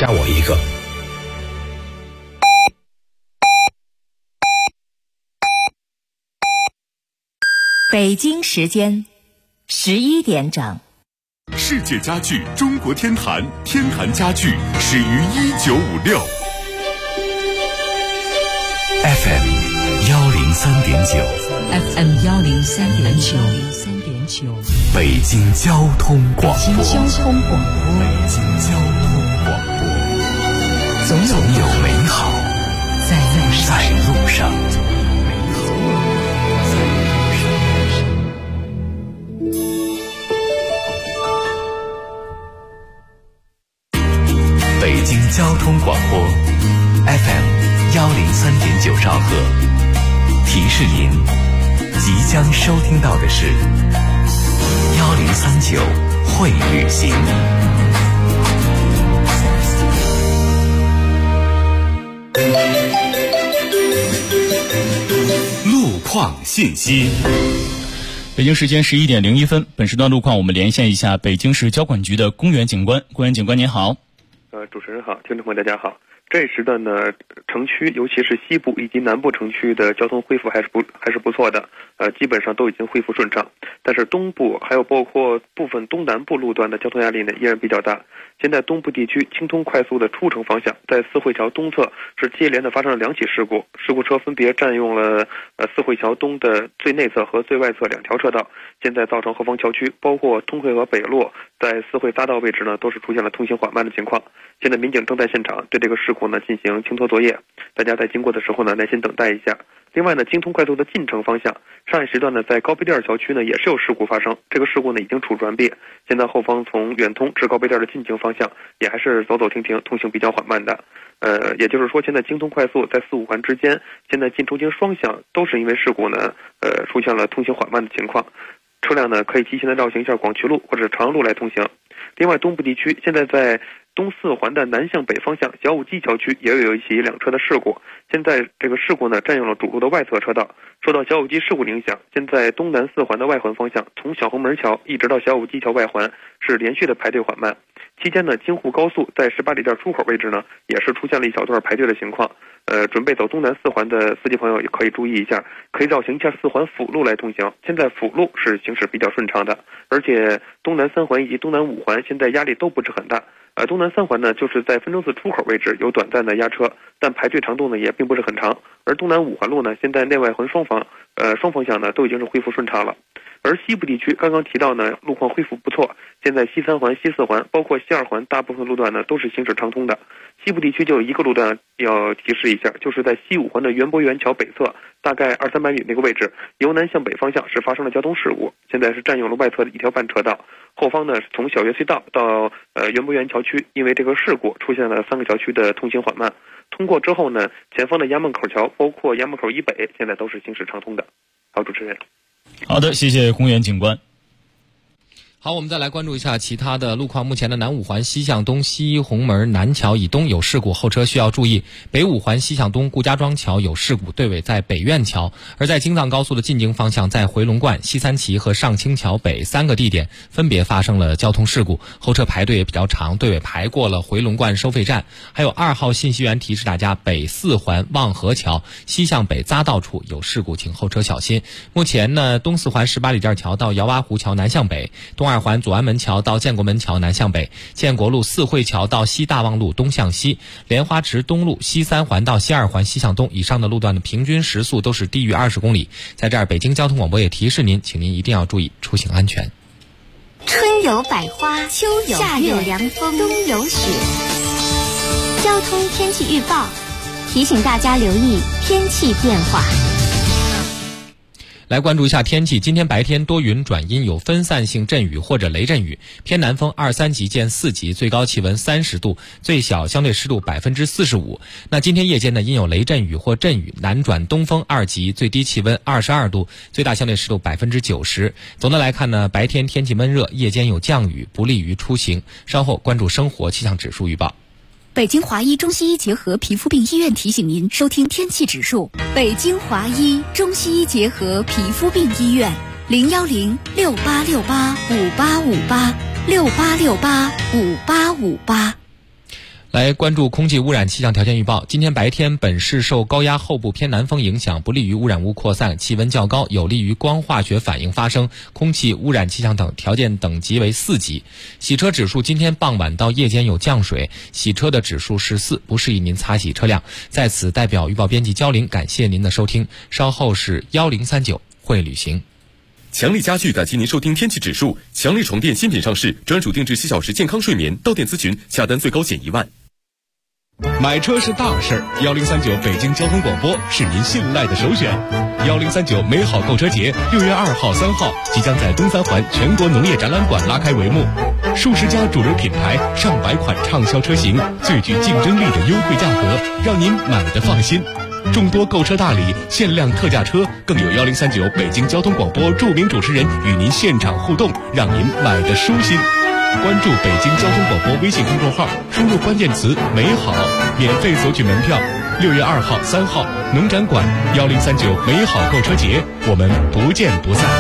加我一个。 北京时间11点整。 世界家具中国天坛，天坛家具始于1956。FM 103.9，FM 103.9， 北京交通广播，总有美好在路上。北京交通广播 FM 103.9兆赫，提示您即将收听到的是1039会旅行。路况信息。 北京时间11点01分，本时段路况我们连线一下北京市交管局的公园警官。公园警官您好。 主持人好，听众朋友大家好。这一时段呢，城区尤其是西部以及南部城区的交通恢复还是不错的，基本上都已经恢复顺畅。但是东部还有包括部分东南部路段的交通压力呢依然比较大。现在东部地区京通快速的出城方向，在四惠桥东侧是接连的发生了2起事故，事故车分别占用了四惠桥东的最内侧和最外侧2条车道，现在造成后方桥区包括通惠和北路在四惠匝道位置呢都是出现了通行缓慢的情况。现在民警正在现场对这个事故呢进行清拖作业，大家在经过的时候呢耐心等待一下。另外呢，京通快速的进城方向，上一时段呢在高碑店桥区呢也是有事故发生，这个事故呢已经处转别，现在后方从远通至高碑店的进京方向也还是走走停停，通行比较缓慢的。也就是说，现在京通快速在4、5环之间，现在进出京双向都是因为事故呢出现了通行缓慢的情况，车辆呢可以提前的绕行一下广渠路或者长阳路来通行。另外，东部地区现在在东4环的南向北方向小武基桥区也有一起2车的事故，现在这个事故呢占用了主路的外侧车道，受到小武基事故的影响，现在东南4环的外环方向从小红门桥一直到小武基桥外环是连续的排队缓慢。期间呢，京沪高速在18里店出口位置呢也是出现了一小段排队的情况。准备走东南4环的司机朋友也可以注意一下，可以绕行一下4环辅路来通行。现在辅路是行驶比较顺畅的，而且东南3环以及东南5环现在压力都不是很大。东南3环呢，就是在分钟寺出口位置有短暂的压车，但排队长度呢也并不是很长。而东南5环路呢，现在内外环双方向呢都已经是恢复顺畅了。而西部地区刚刚提到呢，路况恢复不错，现在西3环、西4环，包括西2环，大部分路段呢都是行驶畅通的。西部地区就有一个路段要提示一下，就是在西5环的园博园桥北侧，大概200-300米那个位置，由南向北方向是发生了交通事故，现在是占用了外侧的1条半车道。后方呢，从小学隧道到园博园桥区，因为这个事故出现了3个桥区的通行缓慢。通过之后呢，前方的衙门口桥，包括衙门口以北，现在都是行驶畅通的。好，主持人。 好的，谢谢公园警官。 好，我们再来关注一下其他的路况。目前的南5环西向东西红门南桥以东有事故，后车需要注意。北5环西向东顾家庄桥有事故，队尾在北苑桥。而在京藏高速的进京方向，在回龙观、西三旗和上清桥北3个地点分别发生了交通事故，后车排队也比较长，队尾排过了回龙观收费站。还有2号信息员提示大家，北4环望河桥西向北匝道处有事故，请后车小心。目前呢，东4环18里店桥到姚洼湖桥南向北，东2环左安门桥到建国门桥南向北，建国路四惠桥到西大望路东向西，莲花池东路西3环到西2环西向东，以上的路段的平均时速都是低于20公里。在这儿，北京交通广播也提示您，请您一定要注意出行安全。 春有百花，秋有夏有凉风，冬有雪。交通天气预报提醒大家留意天气变化。 来关注一下天气，今天白天多云转阴，有分散性阵雨或者雷阵雨，偏南风2、3级见4级，最高气温30度，最小相对湿度45%。那今天夜间呢，因有雷阵雨或阵雨，南转东风2级，最低气温22度，最大相对湿度90%。总的来看呢，白天天气闷热，夜间有降雨，不利于出行。稍后关注生活气象指数预报。 北京华医中西医结合皮肤病医院提醒您收听天气指数。北京华医中西医结合皮肤病医院010-6868-5858 6868-5858。 来关注空气污染气象条件预报。今天白天，本市受高压后部偏南风影响，不利于污染物扩散，气温较高，有利于光化学反应发生，空气污染气象等条件等级为4级。洗车指数今天傍晚到夜间有降水，洗车的指数是4，不适宜您擦洗车辆。在此代表预报编辑焦玲感谢您的收听，稍后是1039会旅行。 强力家具感谢您收听天气指数。强力床垫新品上市，专属定制7小时健康睡眠，到店咨询，下单最高减1万。 买车是大事儿，1039北京交通广播是您信赖的首选。1039美好购车节6月2号、3号即将在东三环全国农业展览馆拉开帷幕，数十家主流品牌、上百款畅销车型，最具竞争力的优惠价格，让您买得放心。众多购车大礼、限量特价车，更有1039北京交通广播著名主持人与您现场互动，让您买得舒心。关注北京交通广播微信公众号，输入关键词美好，免费索取门票。6月2号、3号农展馆1039美好购车节，我们不见不散。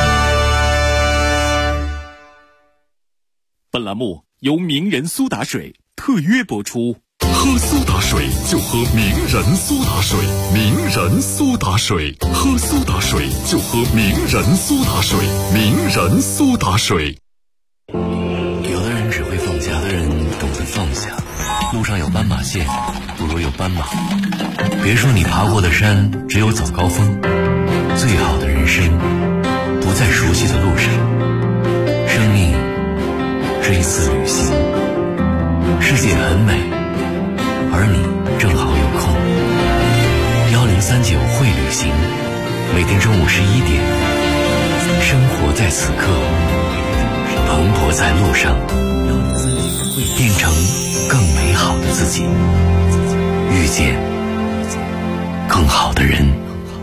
本栏目由名人苏打水特约播出。 喝苏打水就喝名人苏打水，名人苏打水，喝苏打水就喝名人苏打水，名人苏打水。 有的人只会放下，有的人懂得放下。路上有斑马线，不如有斑马。别说你爬过的山只有早高峰，最好的人生不在熟悉的路上。生命是一次旅行，世界很美，而你正好有空。1039会旅行，每天中午11点，生活在此刻，蓬勃在路上，变成更美好的自己，遇见更好的人。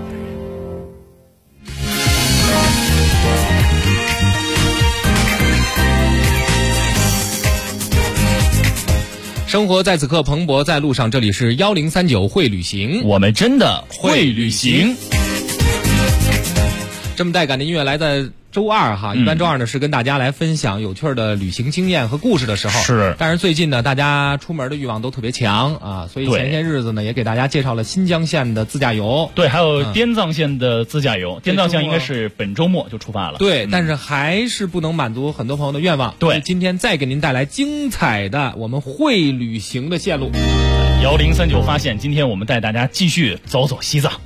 生活在此刻，蓬勃在路上。这里是1039会旅行， 我们真的会旅行。 这么带感的音乐来在周二哈，一般周二呢是跟大家来分享有趣的旅行经验和故事的时候。 是， 但是最近呢，大家出门的欲望都特别强啊，所以前些日子呢也给大家介绍了新疆县的自驾游。 对，还有滇藏县的自驾游。滇藏县应该是本周末就出发了。 对，但是还是不能满足很多朋友的愿望。 对， 今天再给您带来精彩的我们会旅行的线路。 1039发现，今天我们带大家继续走走西藏。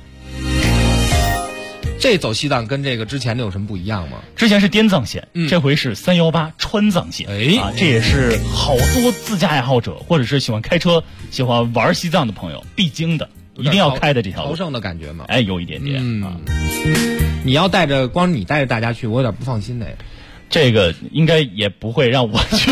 这走西藏跟这个之前的有什么不一样吗？ 之前是滇藏线，这回是318川藏线。这也是好多自驾爱好者或者是喜欢开车、喜欢玩西藏的朋友必经的，一定要开的这条路。 朝圣的感觉吗？ 有一点点。 你要光你带着大家去，我有点不放心的。 这个应该也不会让我去。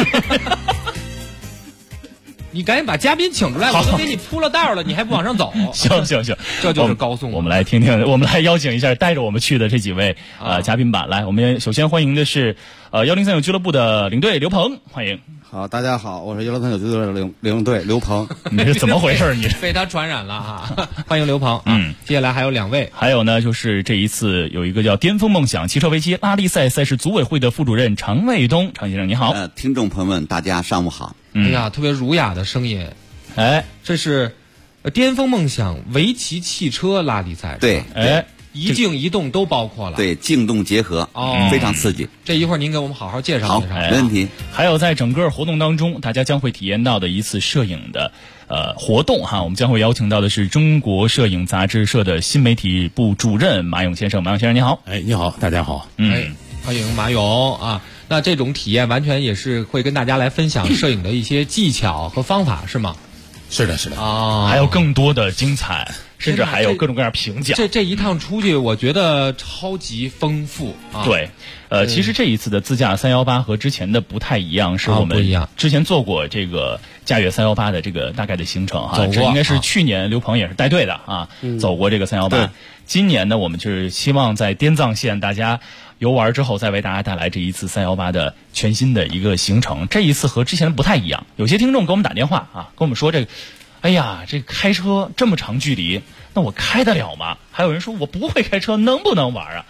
你赶紧把嘉宾请出来，我都给你铺了道了，你还不往上走？ 行， 这就是高速。 我们来听听，我们来邀请一下带着我们去的这几位嘉宾吧。来，我们首先欢迎的是1039俱乐部的领队刘鹏，欢迎。 好，大家好，我是1039俱乐部的领队刘鹏。 你是怎么回事？你被他传染了哈！欢迎刘鹏。接下来还有2位， 还有呢，就是这一次有一个叫巅峰梦想汽车围棋拉力赛赛事组委会的副主任常卫东，常先生你好。 听众朋友们，大家上午好。 哎呀，特别儒雅的声音。这是巅峰梦想围棋汽车拉力赛。 对， 一静一动都包括了。 对，静动结合，非常刺激。 这一会儿您给我们好好介绍介绍。 好，没问题。 还有在整个活动当中，大家将会体验到的一次摄影的活动哈，我们将会邀请到的是中国摄影杂志社的新媒体部主任马勇先生。马勇先生你好。 你好，大家好。 欢迎马勇啊。那这种体验完全也是会跟大家来分享摄影的一些技巧和方法，是吗？ 是的还有更多的精彩，甚至还有各种各样评价。 这一趟出去，我觉得超级丰富啊。 对，其实这一次的自驾318和之前的不太一样，是我们之前做过这个驾驭318的这个大概的行程哈。 走过， 这应该是去年刘鹏也是带队的啊，走过这个318。今年呢，我们就是希望在滇藏线大家游玩之后，再为大家带来这一次318的全新的一个行程。这一次和之前的不太一样，有些听众给我们打电话啊，跟我们说这个，哎呀，这开车这么长距离，那我开得了吗？还有人说我不会开车，能不能玩啊？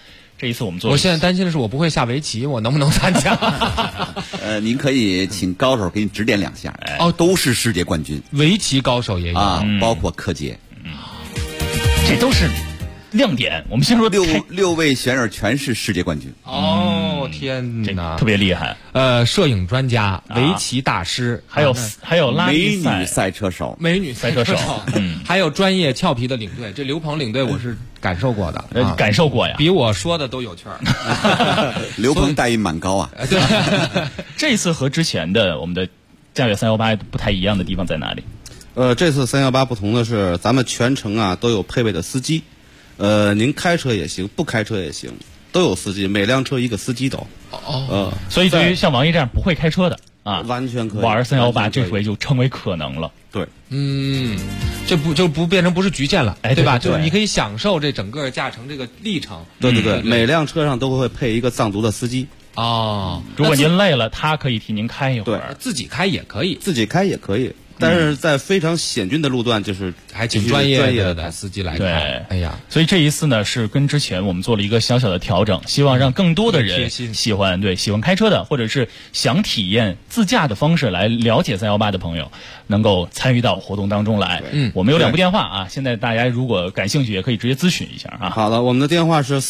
这一次我们做， 我现在担心的是我不会下围棋，我能不能参加？ 您可以请高手给你指点2下。都是世界冠军， 围棋高手也有啊，包括柯洁。 这都是亮点。我们先说六位选手全是世界冠军。 哦，天哪， 特别厉害。 摄影专家、围棋大师， 还有拉美女赛车手， 还有专业俏皮的领队。这刘鹏领队我是感受过的， 感受过呀， 比我说的都有趣儿。 刘鹏待遇蛮高啊。 对， 这一次和之前的我们的嘉悦318不太一样的地方在哪里？ 这次318不同的是，咱们全程啊都有配备的司机，您开车也行，不开车也行，都有司机，每辆车一个司机都。 所以对于像王毅这样不会开车的啊， 完全可以玩318，这回就成为可能了。 对， 这不变成不是局限了， 对吧？就是你可以享受这整个驾乘这个历程。 对，每辆车上都会配一个藏族的司机。 如果您累了，他可以替您开一会儿， 自己开也可以， 但是在非常险峻的路段，就是还请专业的司机来开。哎呀， 所以这一次呢，是跟之前我们做了一个小小的调整，希望让更多的人喜欢开车的，或者是想体验自驾的方式来了解318的朋友，能够参与到活动当中来。我们有2部电话啊，现在大家如果感兴趣，也可以直接咨询一下啊。 好的，我们的电话是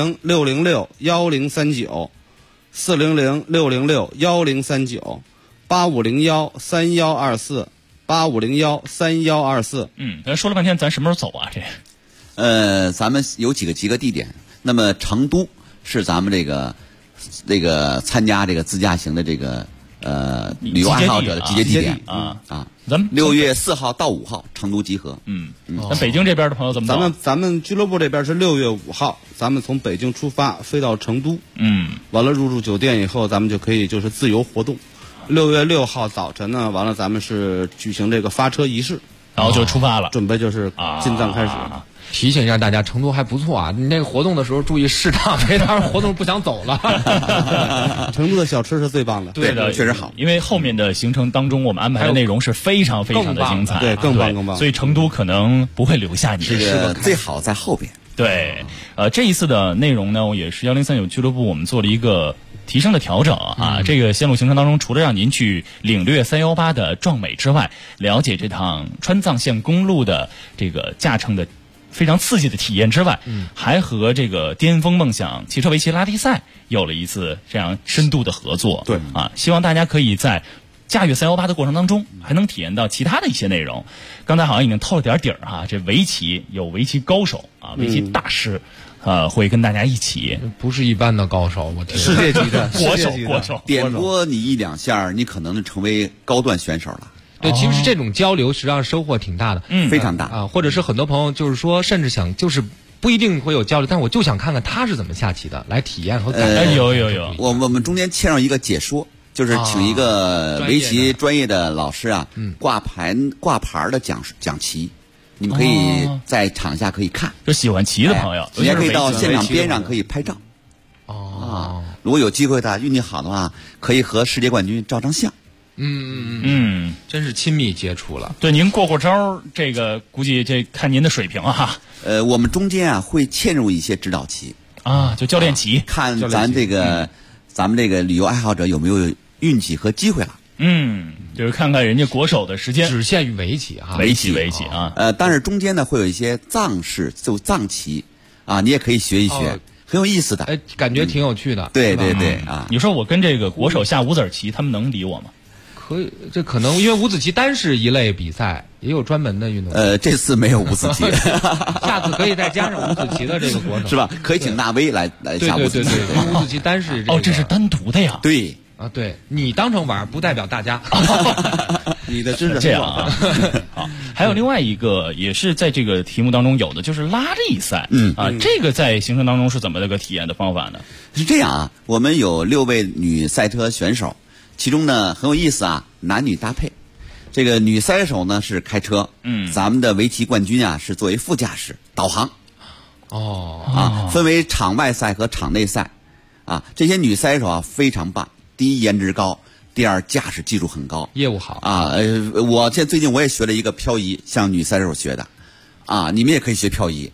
400-606-1039，400-606-1039。8501-3124，8501-3124。 咱说了半天，咱什么时候走啊？ 咱们有几个地点。那么成都是咱们这个参加这个自驾行的这个旅游爱好者的集结地点咱们6月4号到5号成都集合。 咱北京这边的朋友怎么走？ 咱们俱乐部这边是6月5号，咱们从北京出发飞到成都。完了入住酒店以后，咱们就可以就是自由活动。6月6号早晨呢，完了咱们是举行这个发车仪式， 然后就出发了， 准备就是进藏开始。 提醒一下大家，成都还不错啊！你那个活动的时候注意适当，别到时候活动不想走了。 成都的小吃是最棒的， 对的， 确实好。 因为后面的行程当中，我们安排的内容是非常非常的精彩， 对，更棒。 所以成都可能不会留下你， 最好在后边。 对，这一次的内容呢，也是1039俱乐部我们做了一个提升的调整啊。这个线路行程当中，除了让您去领略318的壮美之外，了解这趟川藏线公路的这个驾乘的非常刺激的体验之外，还和这个巅峰梦想汽车围棋拉力赛有了一次这样深度的合作。 对啊，希望大家可以在驾驭318的过程当中，还能体验到其他的一些内容。刚才好像已经透了点底儿哈，这围棋有围棋高手啊，围棋大师。会跟大家一起， 不是一般的高手，我听世界级的国手， 点拨你1-2下，你可能就成为高段选手了。 对，其实这种交流实际上收获挺大的， 非常大啊。或者是很多朋友就是说，甚至想就是不一定会有交流，但是我就想看看他是怎么下棋的，来体验和感受。 有， 我们中间嵌入一个解说，就是请一个围棋专业的老师啊，挂牌的讲棋。你们可以在场下可以看， 就喜欢棋的朋友， 你也可以到现场边上可以拍照。如果有机会的，运气好的话，可以和世界冠军照张相。 真是亲密接触了。 对，您过招，这个估计这看您的水平啊。 我们中间啊会嵌入一些指导棋啊，就教练棋， 看咱们这个旅游爱好者有没有运气和机会了。 就是看看人家国手的时间， 只限于围棋啊， 围棋啊。 但是中间呢会有一些藏式，就藏棋啊，你也可以学一学，很有意思的。 感觉挺有趣的。 对啊。 你说我跟这个国手下五子棋，他们能理我吗？ 可以，这可能因为五子棋单是一类比赛，也有专门的运动。 这次没有五子棋， 下次可以再加上五子棋的这个国手， 是吧？可以请纳威来下五子棋。 对，五子棋单是这是单独的呀。 对。 对你当成玩不代表大家， 你的知识这样啊。好，还有另外一个也是在这个题目当中有的，就是拉力赛。这个在行程当中是怎么个体验的方法呢？ 是这样啊，我们有6位女赛车选手，其中呢很有意思啊，男女搭配。这个女赛手呢是开车，咱们的围棋冠军啊是作为副驾驶导航。分为场外赛和场内赛啊。这些女赛手啊非常棒。第一，颜值高；第二，驾驶技术很高， 业务好啊。最近我也学了一个漂移，向女赛手学的，啊，你们也可以学漂移，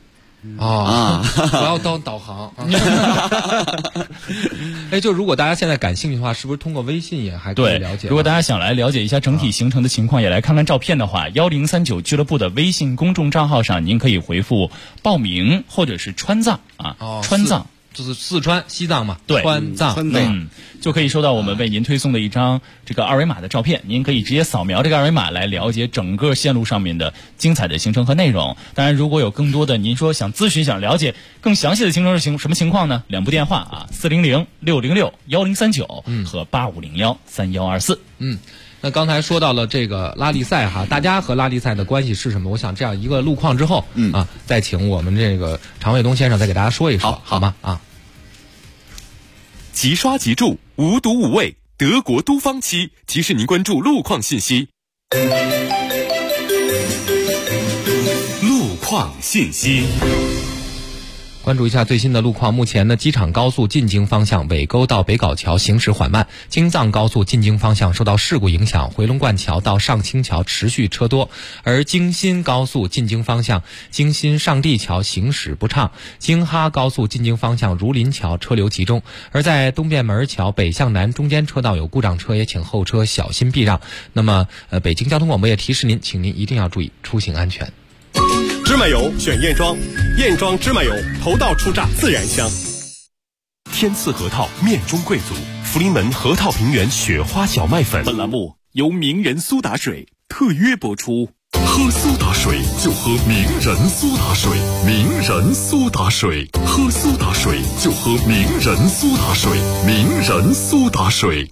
不要当导航。哎，就如果大家现在感兴趣的话，是不是通过微信也还可以了解？ 如果大家想来了解一下整体行程的情况，也来看看照片的话，1039俱乐部的微信公众账号上，您可以回复报名或者是川藏川藏。 就是四川西藏嘛， 对， 川藏， 就可以收到我们为您推送的一张这个二维码的照片。您可以直接扫描这个二维码来了解整个线路上面的精彩的行程和内容。当然，如果有更多的您说想咨询、想了解更详细的行程是什么情况呢？2部电话400-606-1039和8501-3124。 那刚才说到了这个拉力赛哈，大家和拉力赛的关系是什么？我想这样一个路况之后，再请我们这个常卫东先生再给大家说一说，好吗？ 即刷即注，无毒无味，德国都方漆提示您关注路况信息。路况信息。 关注一下最新的路况。目前呢，机场高速进京方向尾沟到北碏桥行驶缓慢，京藏高速进京方向受到事故影响，回龙观桥到上清桥持续车多，而京新高速进京方向京新上地桥行驶不畅，京哈高速进京方向儒林桥车流集中，而在东便门桥北向南中间车道有故障车，也请后车小心避让。那么北京交通广播也提示您，请您一定要注意出行安全。 芝麻油选燕庄，燕庄芝麻油头道出榨自然香。 天赐核桃面中贵族，福临门核桃平原雪花小麦粉。 本栏目由名人苏打水特约播出。 喝苏打水就喝名人苏打水，名人苏打水，喝苏打水就喝名人苏打水，名人苏打水。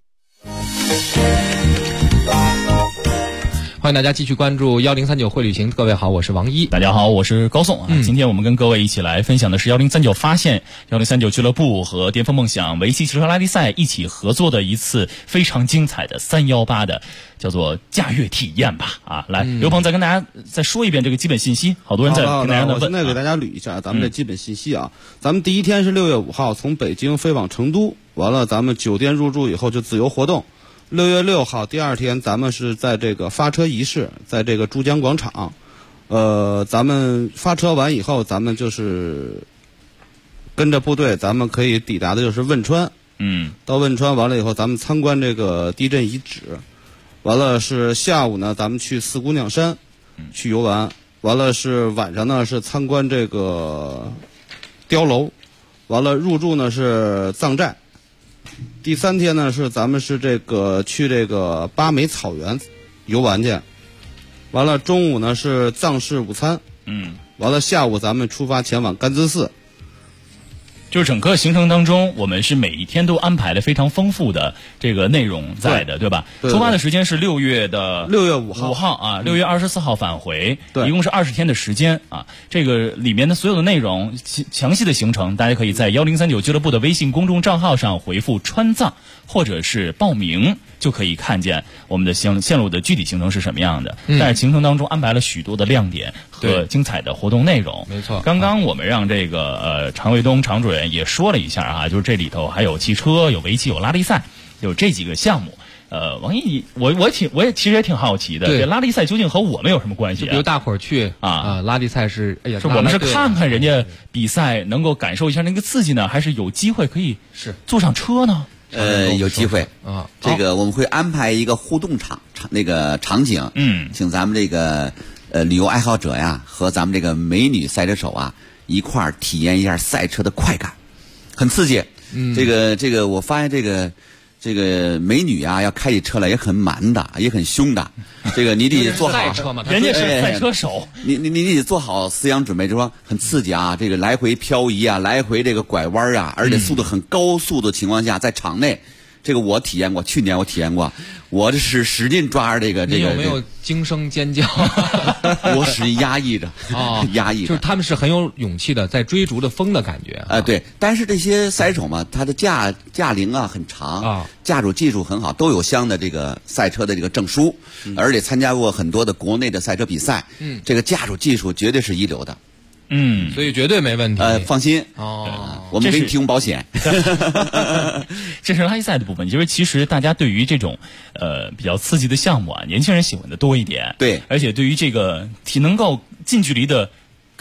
欢迎大家继续关注1039会旅行。各位好，我是王一。 大家好，我是高颂。今天我们跟各位一起来分享的是1039发现1039俱乐部和巅峰梦想围棋汽车拉力赛一起合作的一次非常精彩的318的叫做驾悦体验吧。来，刘鹏再跟大家再说一遍这个基本信息，好多人在跟大家问。 我现在给大家捋一下咱们的基本信息啊。咱们第一天是6月5号从北京飞往成都，完了咱们酒店入住以后就自由活动。6月6号第二天咱们是在这个发车仪式，在这个珠江广场，咱们发车完以后，咱们就是跟着部队，咱们可以抵达的就是汶川。到汶川完了以后，咱们参观这个地震遗址，完了是下午呢，咱们去四姑娘山去游玩，完了是晚上呢是参观这个碉楼，完了入住呢是藏寨。第三天呢是咱们是这个去这个巴美草原游玩去，完了中午呢是藏式午餐，完了下午咱们出发前往甘孜寺。 就是整个行程当中，我们是每一天都安排了非常丰富的这个内容在的，对吧？出发的时间是6月5号6月24号返回，一共是20天的时间啊。这个里面的所有的内容详细的行程，大家可以在1039俱乐部的微信公众账号上回复川藏或者是报名，就可以看见我们的线路的具体行程是什么样的。但是行程当中安排了许多的亮点和精彩的活动内容。 没错， 刚刚我们让这个常卫东常主任也说了一下就是这里头还有汽车、有围棋、有拉力赛，有这几个项目。王毅，我也其实也挺好奇的，这拉力赛究竟和我们有什么关系？ 比如大伙儿去拉力赛是，哎呀， 是我们是看看人家比赛，能够感受一下那个刺激呢，还是有机会可以坐上车呢？ 有机会啊， 这个我们会安排一个互动场景，请咱们这个旅游爱好者呀和咱们这个美女赛车手啊一块儿体验一下赛车的快感，很刺激。这个我发现这个美女啊要开起车来也很蛮的，也很凶的。这个你得做好赛车嘛， 人家是赛车手， 你得做好思想准备，就说很刺激啊，这个来回漂移啊，来回这个拐弯啊，而且速度很高速的情况下，在场内，这个我体验过，去年我体验过，我这是使劲抓着这个。 你有没有惊声尖叫？ 我使劲压抑着，压抑着。 就是他们是很有勇气的，在追逐的风的感觉。 对，但是这些赛手嘛，他的驾龄啊很长驾驶技术很好，都有相的这个赛车的这个证书，而且参加过很多的国内的赛车比赛。这个驾驶技术绝对是一流的。 所以绝对没问题。 放心我们给你提供保险。 这是拉力赛的部分。其实大家对于这种比较刺激的项目啊，年轻人喜欢的多一点。 对， 而且对于这个能够近距离的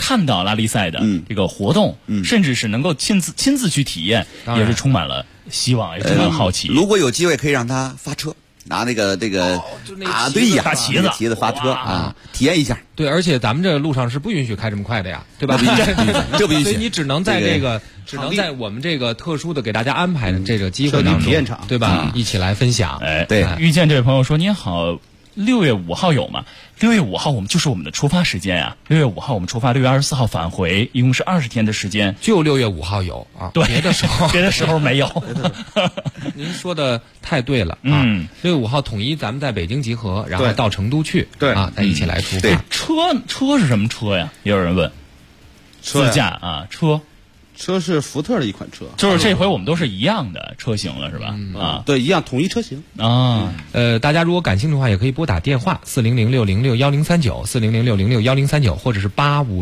看到拉力赛的这个活动，甚至是能够亲自去体验，也是充满了希望，也充满了好奇。 如果有机会，可以让他发车。拿那个对呀， 大旗子， 旗子发车啊，体验一下。 对，而且咱们这路上是不允许开这么快的呀，对吧？ 这不允许， 所以你只能在只能在我们这个特殊的给大家安排的这个机会当中， 体验场， 对吧？一起来分享。 对， 遇见这位朋友说：“您好，6月5号有吗？6月5号我们的出发时间呀。6月5号我们出发，6月24号返回，一共是20天的时间。 就6月5号有啊， 对， 别的时候没有。 您说的太对了啊！6月5号统一咱们在北京集合，然后到成都去， 对啊，再一起来出发。 对，车是什么车呀？也有人问。自驾啊， 车是福特的一款车， 就是这回我们都是一样的车型了，是吧？啊， 对，一样统一车型啊。 大家如果感兴趣的话，也可以拨打电话400-606-1039，400-606-1039，或者是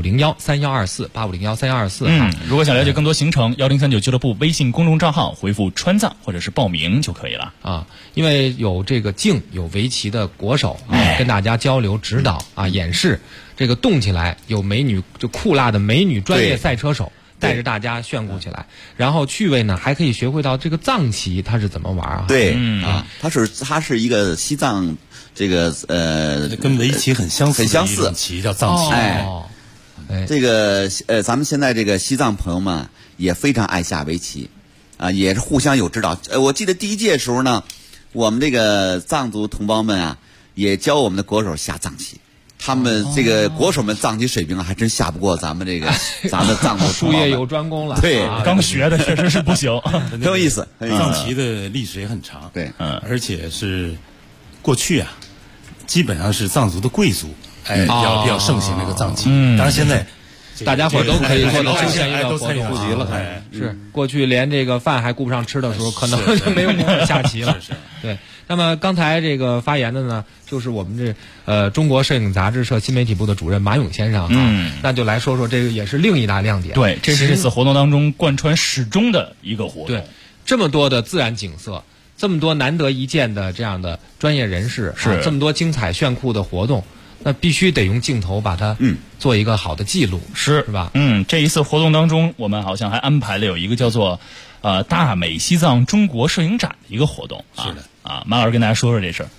8501-3124，8501-3124。 如果想了解更多行程，1039俱乐部微信公众账号回复川藏或者是报名就可以了啊。因为有这个有围棋的国手跟大家交流指导演示，这个动起来有美女就酷辣的美女专业赛车手。带着大家炫酷起来，然后趣味呢还可以学会到这个藏棋它是怎么玩啊？ 对，它是一个西藏这个跟围棋很相似棋叫藏棋。 这个咱们现在这个西藏朋友们也非常爱下围棋，也是互相有指导。我记得第一届时候呢，我们这个藏族同胞们啊，也教我们的国手下藏棋。他们这个国手们藏棋水平还真下不过咱们藏族术业有专攻了。 对， 刚学的确实是不行， 很有意思。 藏棋的历史也很长， 对， 而且是过去啊，基本上是藏族的贵族，比较盛行这个藏棋。当然现在大家伙都可以做到出现一个活动了。是过去连这个饭还顾不上吃的时候，可能就没有功夫下棋了。对。那么刚才这个发言的呢，就是我们中国摄影杂志社新媒体部的主任马勇先生那就来说说这个也是另一大亮点。 对，这是这次活动当中贯穿始终的一个活动。 对，这么多的自然景色，这么多难得一见的这样的专业人士，这么多精彩炫酷的活动，那必须得用镜头把它做一个好的记录，是吧？ 这一次活动当中，我们好像还安排了有一个叫做大美西藏中国摄影展的一个活动。 是的。 马老师跟大家说说这事儿。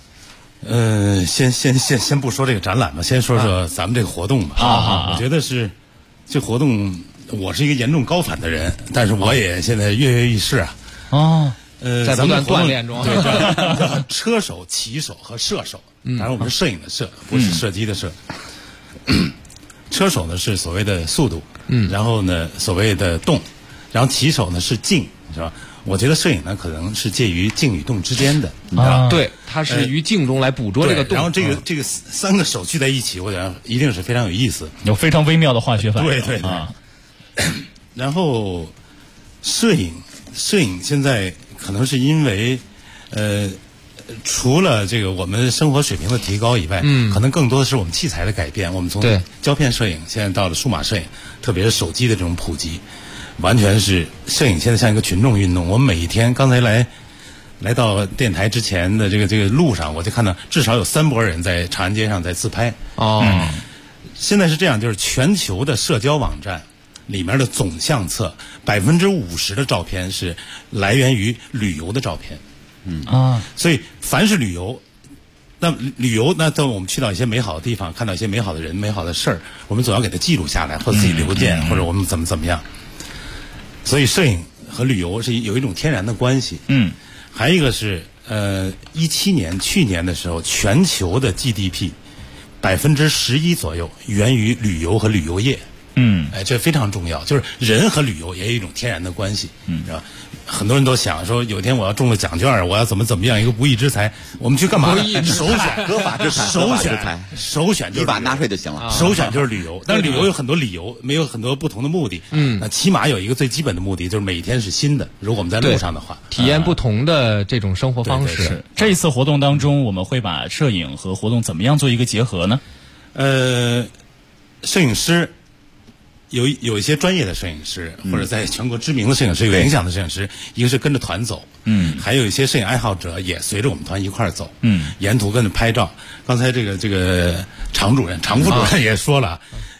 先不说这个展览吧，先说说咱们这个活动吧。我觉得是这活动，我是一个严重高反的人，但是我也现在跃跃欲试在不断锻炼中。 对，车手、骑手和射手，当然我们是摄影的摄，不是射击的射。车手呢是所谓的速度，然后呢所谓的动，然后骑手呢是静，是吧？我觉得摄影呢，可能是介于静与动之间的，你知道对，它是于静中来捕捉这个动。 然后这个三个手聚在一起，我想一定是非常有意思， 有非常微妙的化学反应。 对。然后摄影现在可能是因为除了这个我们生活水平的提高以外，可能更多的是我们器材的改变。我们从胶片摄影现在到了数码摄影，特别是手机的这种普及。完全是摄影现在像一个群众运动。我们每一天，刚才来到电台之前的这个路上，我就看到至少有3拨人在长安街上在自拍。现在是这样，就是全球的社交网站里面的总相册50%的照片是来源于旅游的照片。所以凡是旅游，那等我们去到一些美好的地方，看到一些美好的人、美好的事儿，我们总要给它记录下来，或者自己留件，或者我们怎么样。所以摄影和旅游是有一种天然的关系。还有一个是17年去年的时候，全球的 GDP 11%左右源于旅游和旅游业。这非常重要，就是人和旅游也有一种天然的关系。是吧？很多人都想说，有一天我要中了奖券，我要怎么样一个不义之财，我们去干嘛呢？首选合法之财， 首选就是依法纳税就行了。 首选就是旅游，但是旅游有很多理由，没有很多不同的目的。那起码有一个最基本的目的，就是每一天是新的。如果我们在路上的话， 体验不同的这种生活方式。 这一次活动当中，我们会把摄影和活动怎么样做一个结合呢？ 摄影师。有一些专业的摄影师，或者在全国知名的摄影师、有影响的摄影师，一个是跟着团走，还有一些摄影爱好者也随着我们团一块儿走，沿途跟着拍照。刚才这个常副主任也说了，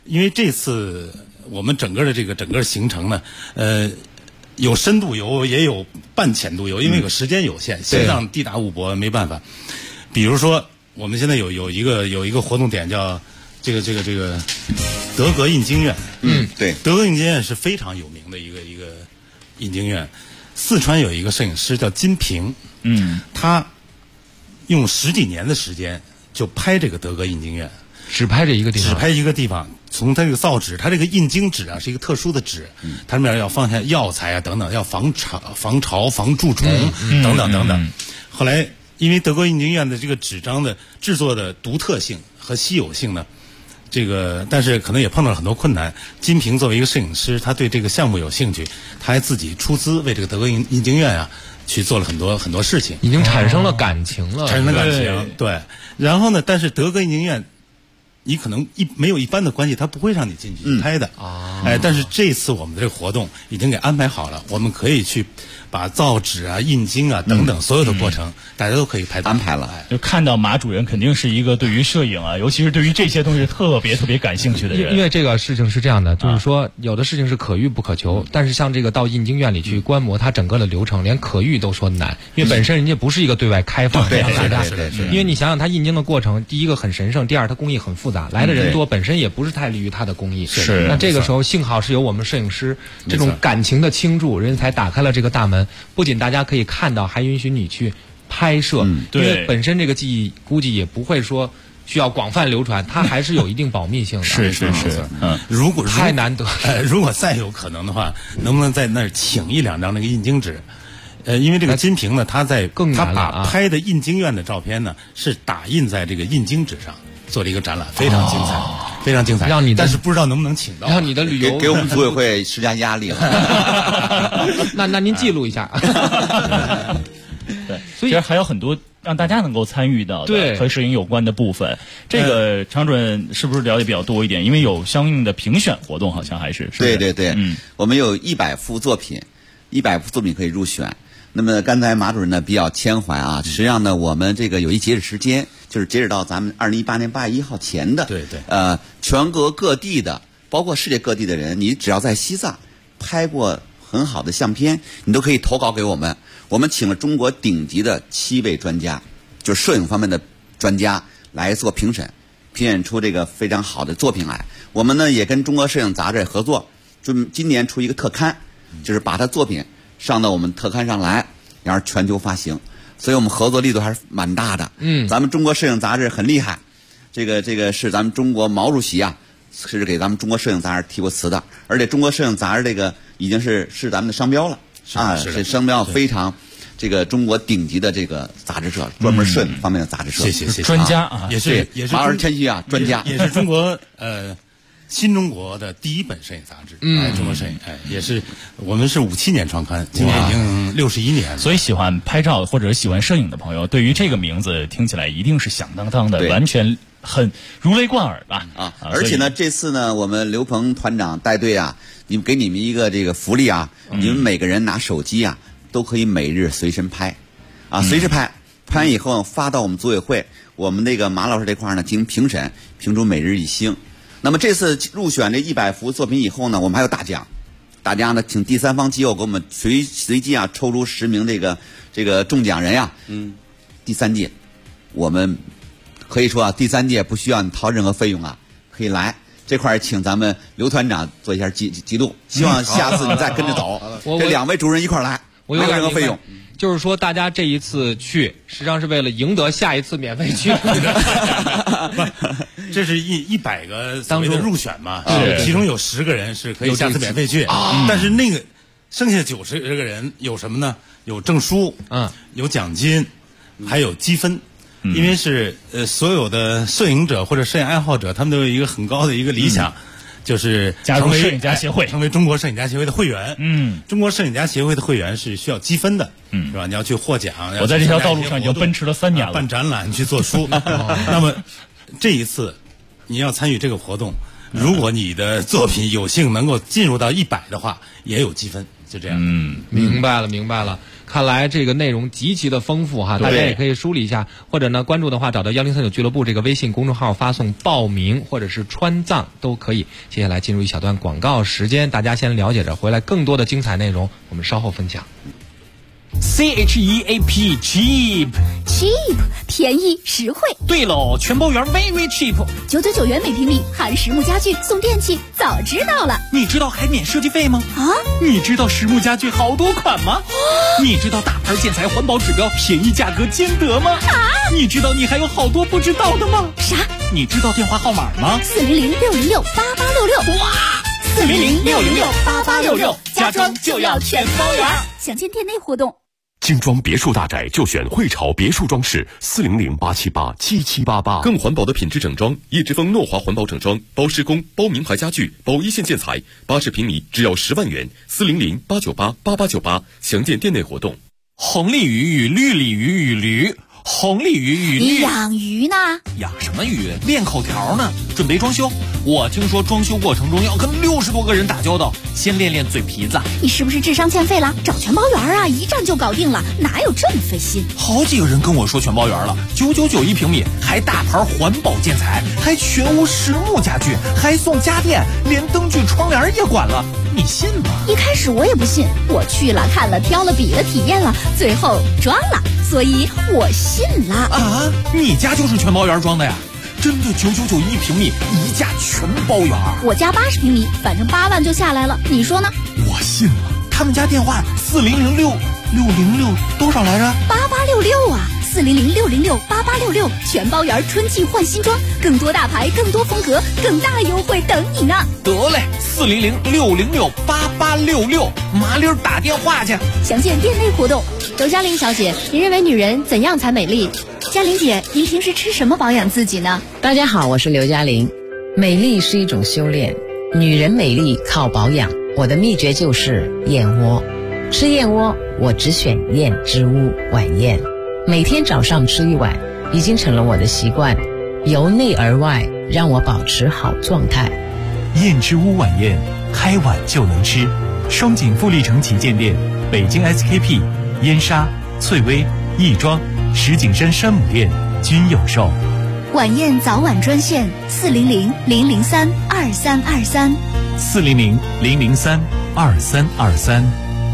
因为这次我们整个行程呢，有深度游，也有半浅度游，因为有时间有限，心脏地大物博，没办法。比如说，我们现在有一个活动点叫这个德格印经院。 对， 德格印经院是非常有名的一个印经院。四川有一个摄影师叫金平，他用10几年的时间就拍这个德格印经院， 只拍这一个地方， 只拍一个地方。从它这个造纸，它这个印经纸啊是一个特殊的纸，它里面要放下药材啊等等，要防潮、防蛀虫等等等等。后来因为德格印经院的这个纸张的制作的独特性和稀有性呢，但是可能也碰到了很多困难。金平作为一个摄影师，他对这个项目有兴趣，他还自己出资为这个德格印经院啊去做了很多事情， 已经产生了感情了。 对。然后呢，但是德格印经院，你可能没有一般的关系，他不会让你进去拍的。但是这次我们的这个活动已经给安排好了，我们可以去把造纸啊、印经啊等等所有的过程，大家都可以安排了。 就看到马主任肯定是一个对于摄影啊，尤其是对于这些东西特别感兴趣的人。 因为这个事情是这样的，就是说有的事情是可遇不可求，但是像这个到印经院里去观摩它整个的流程，连可遇都说难，因为本身人家不是一个对外开放的。因为你想想，它印经的过程，第一个很神圣，第二它工艺很复杂，来的人多，本身也不是太利于它的工艺。那这个时候幸好是有我们摄影师这种感情的倾注，人才打开了这个大门。不仅大家可以看到，还允许你去拍摄，因为本身这个技艺估计也不会说需要广泛流传，它还是有一定保密性的。 是，如果太难得， 如果再有可能的话，能不能在那儿请1-2张那个印经纸？因为这个金平呢，他把拍的印经院的照片呢，是打印在这个印经纸上，做了一个展览，非常精彩。非常精彩，但是不知道能不能请到。 让你的旅游给我们组委会施加压力了。 那您记录一下。 对，所以其实还有很多让大家能够参与到的和摄影有关的部分。这个常主任是不是了解比较多一点？因为有相应的评选活动，好像还是。 对，我们有100幅作品可以入选。那么刚才马主任呢比较谦怀啊，实际上呢我们这个有一截止时间，就是截止到咱们2018年8月1号前的。 对， 全国各地的，包括世界各地的人，你只要在西藏拍过很好的相片，你都可以投稿给我们。我们请了中国顶级的7位专家，就是摄影方面的专家来做评审出这个非常好的作品来。我们呢也跟中国摄影杂志合作，就今年出一个特刊，就是把他作品上到我们特刊上来，然后全球发行，所以我们合作力度还是蛮大的。咱们中国摄影杂志很厉害，这个是咱们中国毛主席啊，是给咱们中国摄影杂志题过词的，而且中国摄影杂志这个已经是咱们的商标了是商标非常这个中国顶级的这个杂志社，专门摄影方面的杂志社。 谢谢专家啊， 也是马老师谦虚啊，专家也是中国新中国的第一本摄影杂志，中国摄影，也是我们是57年创刊，今年已经61年了。 所以喜欢拍照或者喜欢摄影的朋友，对于这个名字听起来一定是响当当的，完全很如雷贯耳吧？ 而且呢，这次呢，我们刘鹏团长带队啊，给你们一个这个福利啊，你们每个人拿手机啊，都可以每日随身拍，随时拍完以后发到我们组委会，我们那个马老师这块呢进行评审，评出每日1星。那么这次入选这100幅作品以后呢，我们还有大奖，呢，请第三方机构给我们随机啊抽出10名这个中奖人呀。第3届，我们可以说啊，第3届不需要你掏任何费用啊，可以来这块请咱们刘团长做一下记录，希望下次你再跟着走，这2位主任一块来，没有任何费用。 就是说，大家这一次去，实际上是为了赢得下一次免费去。 这是100个所谓的入选嘛，其中有10个人是可以下次免费去，但是那个剩下90个人有什么呢？有证书，有奖金，还有积分。因为是所有的摄影者或者摄影爱好者，他们都有一个很高的一个理想。就是加入摄影家协会， 成为中国摄影家协会的会员。中国摄影家协会的会员是需要积分的，是吧？你要去获奖。 我在这条道路上已经奔驰了3年了， 办展览去做书。那么这一次你要参与这个活动， 如果你的作品有幸能够进入到100的话，也有积分，就这样。 明白了。看来这个内容极其的丰富哈，大家也可以梳理一下，或者呢关注的话，找到1039俱乐部这个微信公众号发送报名或者是川藏都可以。接下来进入一小段广告时间，大家先了解着，回来更多的精彩内容我们稍后分享。 CHEAP cheap 便宜实惠。 对喽，全包圆 very cheap， 999元每平米，含实木家具送电器，早知道了。 你知道还免设计费吗？你知道实木家具好多款吗？你知道大牌建材环保指标，便宜价格兼得吗？你知道你还有好多不知道的吗？ 啥？ 你知道电话号码吗 ？400-606-8866。 哇！400-606-8866，家装就要全包圆。 详见店内活动。 精装别墅大宅就选汇潮别墅装饰，400-878-7788。更环保的品质整装，叶之峰诺华环保整装，包施工、包名牌家具、包一线建材，80平米只要10万元，400-898-8898。详见店内活动。 红鲤鱼与绿鲤鱼与驴。红鲤鱼与绿， 你养鱼呢？ 养什么鱼？练口条呢，准备装修。我听说装修过程中要跟60多个人打交道，先练练嘴皮子。 你是不是智商欠费了？找全包圆啊，一站就搞定了，哪有这么费心？ 好几个人跟我说全包圆了，999一平米，还大牌环保建材，还全屋实木家具，还送家电，连灯具窗帘也管了，你信吗？ 一开始我也不信，我去了看了挑了比了体验了，最后装了，所以我信了。 啊，你家就是全包圆装的呀？真的999一平米，一价全包圆。 我家80平米，反正8万就下来了，你说呢？ 我信了。他们家电话400-606多少来着 ？8866啊，400-606-8866，全包圆，春季换新装，更多大牌，更多风格，更大优惠等你呢。 得嘞，400-606-8866，麻溜打电话去。 详见店内活动。 周嘉玲小姐，您认为女人怎样才美丽？ 嘉玲姐，您平时吃什么保养自己呢？ 大家好，我是刘嘉玲。美丽是一种修炼，女人美丽靠保养。我的秘诀就是燕窝。吃燕窝，我只选燕之屋晚宴，每天早上吃1碗，已经成了我的习惯，由内而外让我保持好状态。 燕之屋晚宴，开碗就能吃。双井富力城旗舰店、北京 SKP、燕莎、翠微、亦庄、石景山山姆店均有售。 晚宴早晚专线400-003-2323。 400-003-2323。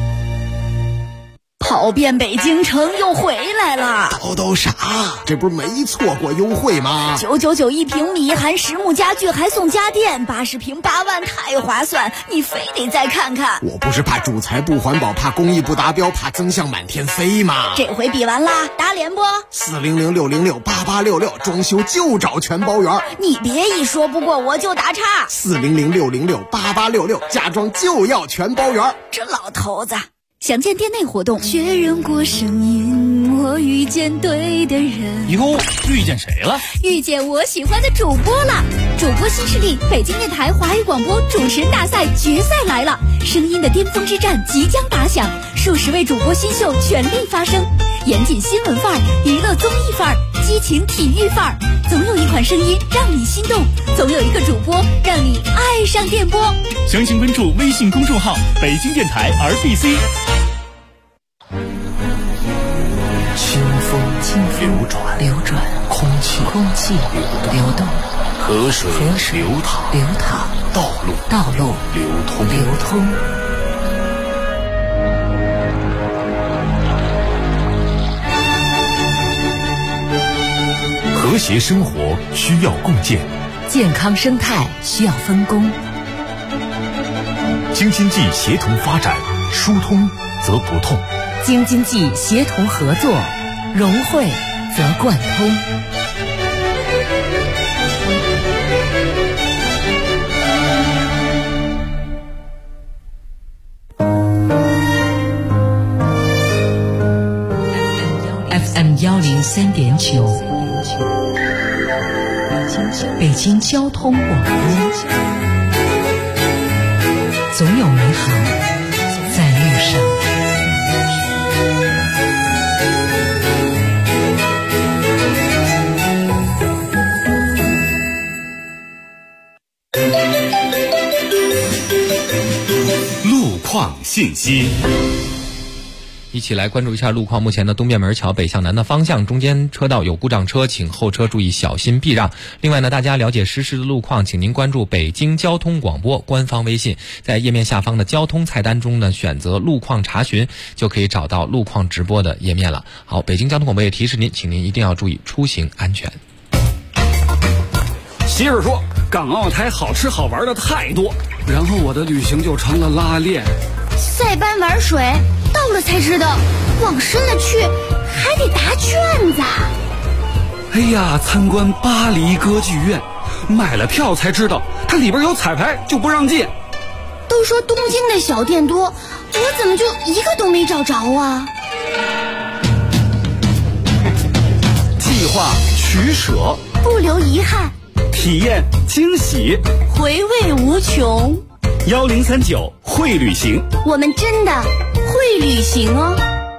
跑遍北京城又回来了。 都啥？这不是没错过优惠吗 ？999一平米，含实木家具，还送家电，80平8万，太划算！你非得再看看。 我不是怕主材不环保，怕工艺不达标，怕增项满天飞吗？ 这回比完啦，打脸不 ？400-606-8866，装修就找全包圆。 你别一说不过我就打岔。 400-606-8866，家装就要全包圆。 这老头子。详见店内活动。确认过声音，我遇见对的人。 哟，遇见谁了？ 遇见我喜欢的主播了。主播新势力，北京电台华语广播主持人大赛决赛来了，声音的巅峰之战即将打响，数十位主播新秀全力发声，严谨新闻范儿，娱乐综艺范儿，激情体育范儿，总有一款声音让你心动，总有一个主播让你爱上电波。 详情关注微信公众号北京电台 RBC。 清风流转，空气流动，河水流淌，道路流通。 和谐生活需要共建， 健康生态需要分工。 京津冀协同发展，疏通则不痛。 京津冀协同合作，融汇则贯通。FM 103.9，北京交通广播，总有美好在路上。 况信息。 一起来关注一下路况。目前的东便门桥北向南的方向中间车道有故障车，请后车注意小心避让。另外呢，大家了解实时的路况，请您关注北京交通广播官方微信，在页面下方的交通菜单中呢，选择路况查询，就可以找到路况直播的页面了。好，北京交通广播也提示您，请您一定要注意出行安全。 媳妇说港澳台好吃好玩的太多，然后我的旅行就成了拉练。 塞班玩水，到了才知道，往深了去还得答卷子。 哎呀，参观巴黎歌剧院，买了票才知道它里边有彩排，就不让进。 都说东京的小店多，我怎么就一个都没找着啊？ 计划取舍， 不留遗憾， 体验惊喜， 回味无穷。 1039会旅行， 我们真的会旅行哦。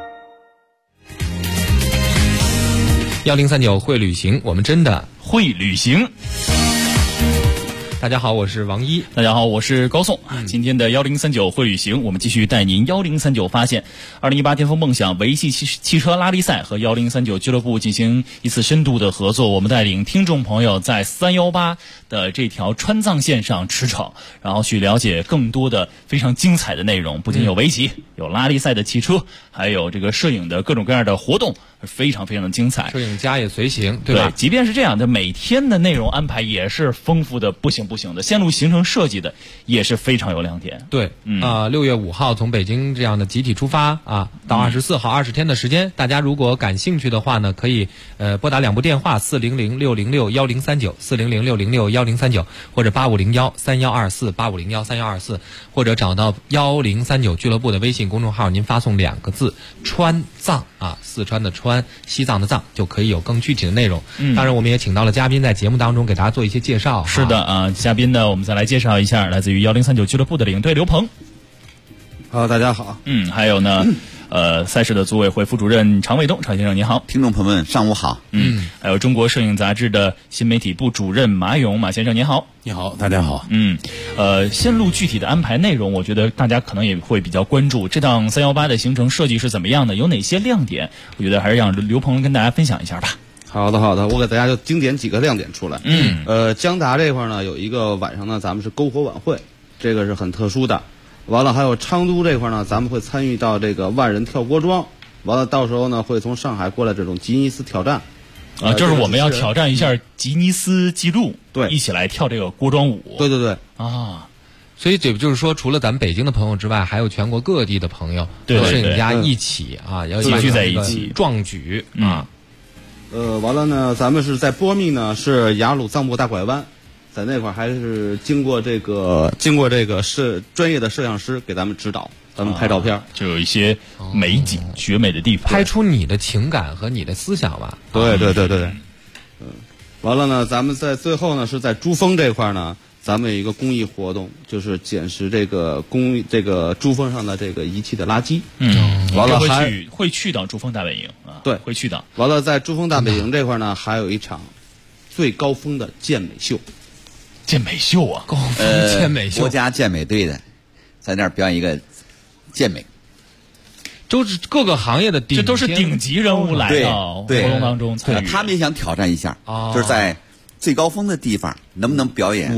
1039会旅行，我们真的会旅行。 大家好，我是王一。 大家好，我是高颂。今天的1039会旅行，我们继续带您1039发现2018巅峰梦想维系汽车拉力赛和1039俱乐部进行一次深度的合作。我们带领听众朋友在318的这条川藏线上驰骋，然后去了解更多的非常精彩的内容。不仅有围棋，有拉力赛的汽车，还有这个摄影的各种各样的活动，非常非常的精彩。 摄影家也随行，对吧？ 对，即便是这样的，每天的内容安排也是丰富的不行的，线路行程设计的也是非常有亮点。 对，6月5号从北京这样的集体出发啊，到24号20天的时间，大家如果感兴趣的话呢，可以拨打2部电话400-606-1039 400-606-1039，或者8501-3124 8501-3124，或者找到1039俱乐部的微信公众号，您发送2个字川藏啊，四川的川，西藏的藏，就可以有更具体的内容。当然我们也请到了嘉宾在节目当中给大家做一些介绍。 是的啊，嘉宾呢，我们再来介绍一下，来自于1039俱乐部的领队刘鹏。 好，大家好。 还有呢，赛事的组委会副主任常卫东，常先生您好。 听众朋友们，上午好。 还有中国摄影杂志的新媒体部主任马勇，马先生您好。 你好，大家好。 线路具体的安排内容，我觉得大家可能也会比较关注。这趟318的行程设计是怎么样的？有哪些亮点？我觉得还是让刘鹏跟大家分享一下吧。 好的，我给大家就精简几个亮点出来。江达这块呢，有一个晚上呢，咱们是篝火晚会，这个是很特殊的。完了，还有昌都这块呢，咱们会参与到这个万人跳锅庄。完了，到时候呢，会从上海过来这种吉尼斯挑战。 就是我们要挑战一下吉尼斯纪录， 对， 一起来跳这个锅庄舞。 对啊。 所以这就是说，除了咱们北京的朋友之外，还有全国各地的朋友和摄影家一起啊，要集聚在一起壮举啊。 完了呢，咱们是在波密呢，是雅鲁藏布大拐弯，在那块还是经过这个专业的摄像师给咱们指导，咱们拍照片， 就有一些美景、绝美的地方， 拍出你的情感和你的思想吧。 对。完了呢，咱们在最后呢，是在珠峰这块呢，咱们有一个公益活动，就是捡拾这个珠峰上的这个遗弃的垃圾。完了会去到珠峰大本营啊。 对， 会去到。 完了，在珠峰大本营这块呢，还有一场最高峰的健美秀。 健美秀啊， 高峰健美秀， 国家健美队的在那儿表演一个健美， 都是各个行业的这都是顶级人物来到活动当中参与。 他们也想挑战一下，就是在最高峰的地方能不能表演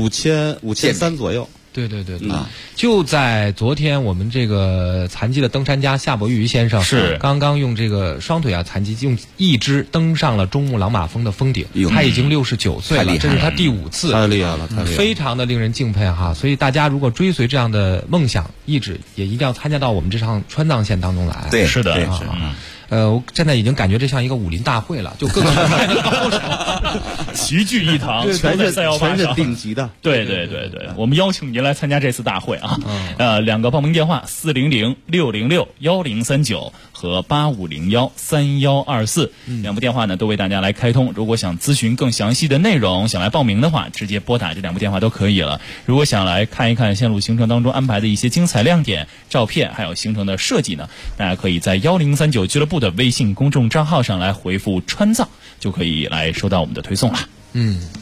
5300左右。 对，就在昨天，我们这个残疾的登山家夏伯渝先生是刚刚用这个双腿残疾，用一只登上了珠穆朗玛峰的峰顶。他已经69岁了，这是他第5次， 太厉害了， 非常的令人敬佩哈。所以大家如果追随这样的梦想意志，也一定要参加到我们这趟川藏线当中来。 对， 是的， 我现在已经感觉这像一个武林大会了，就各个行业的高手齐聚一堂， 全是 418上顶级的。 对，我们邀请您来参加这次大会啊。2个报名电话400-606-1039和8501-3124，两部电话呢都为大家来开通。如果想咨询更详细的内容，想来报名的话，直接拨打这2部电话都可以了。如果想来看一看线路行程当中安排的一些精彩亮点、照片，还有行程的设计呢，大家可以在1039俱乐部的微信公众账号上来回复川藏，就可以来收到我们的推送了。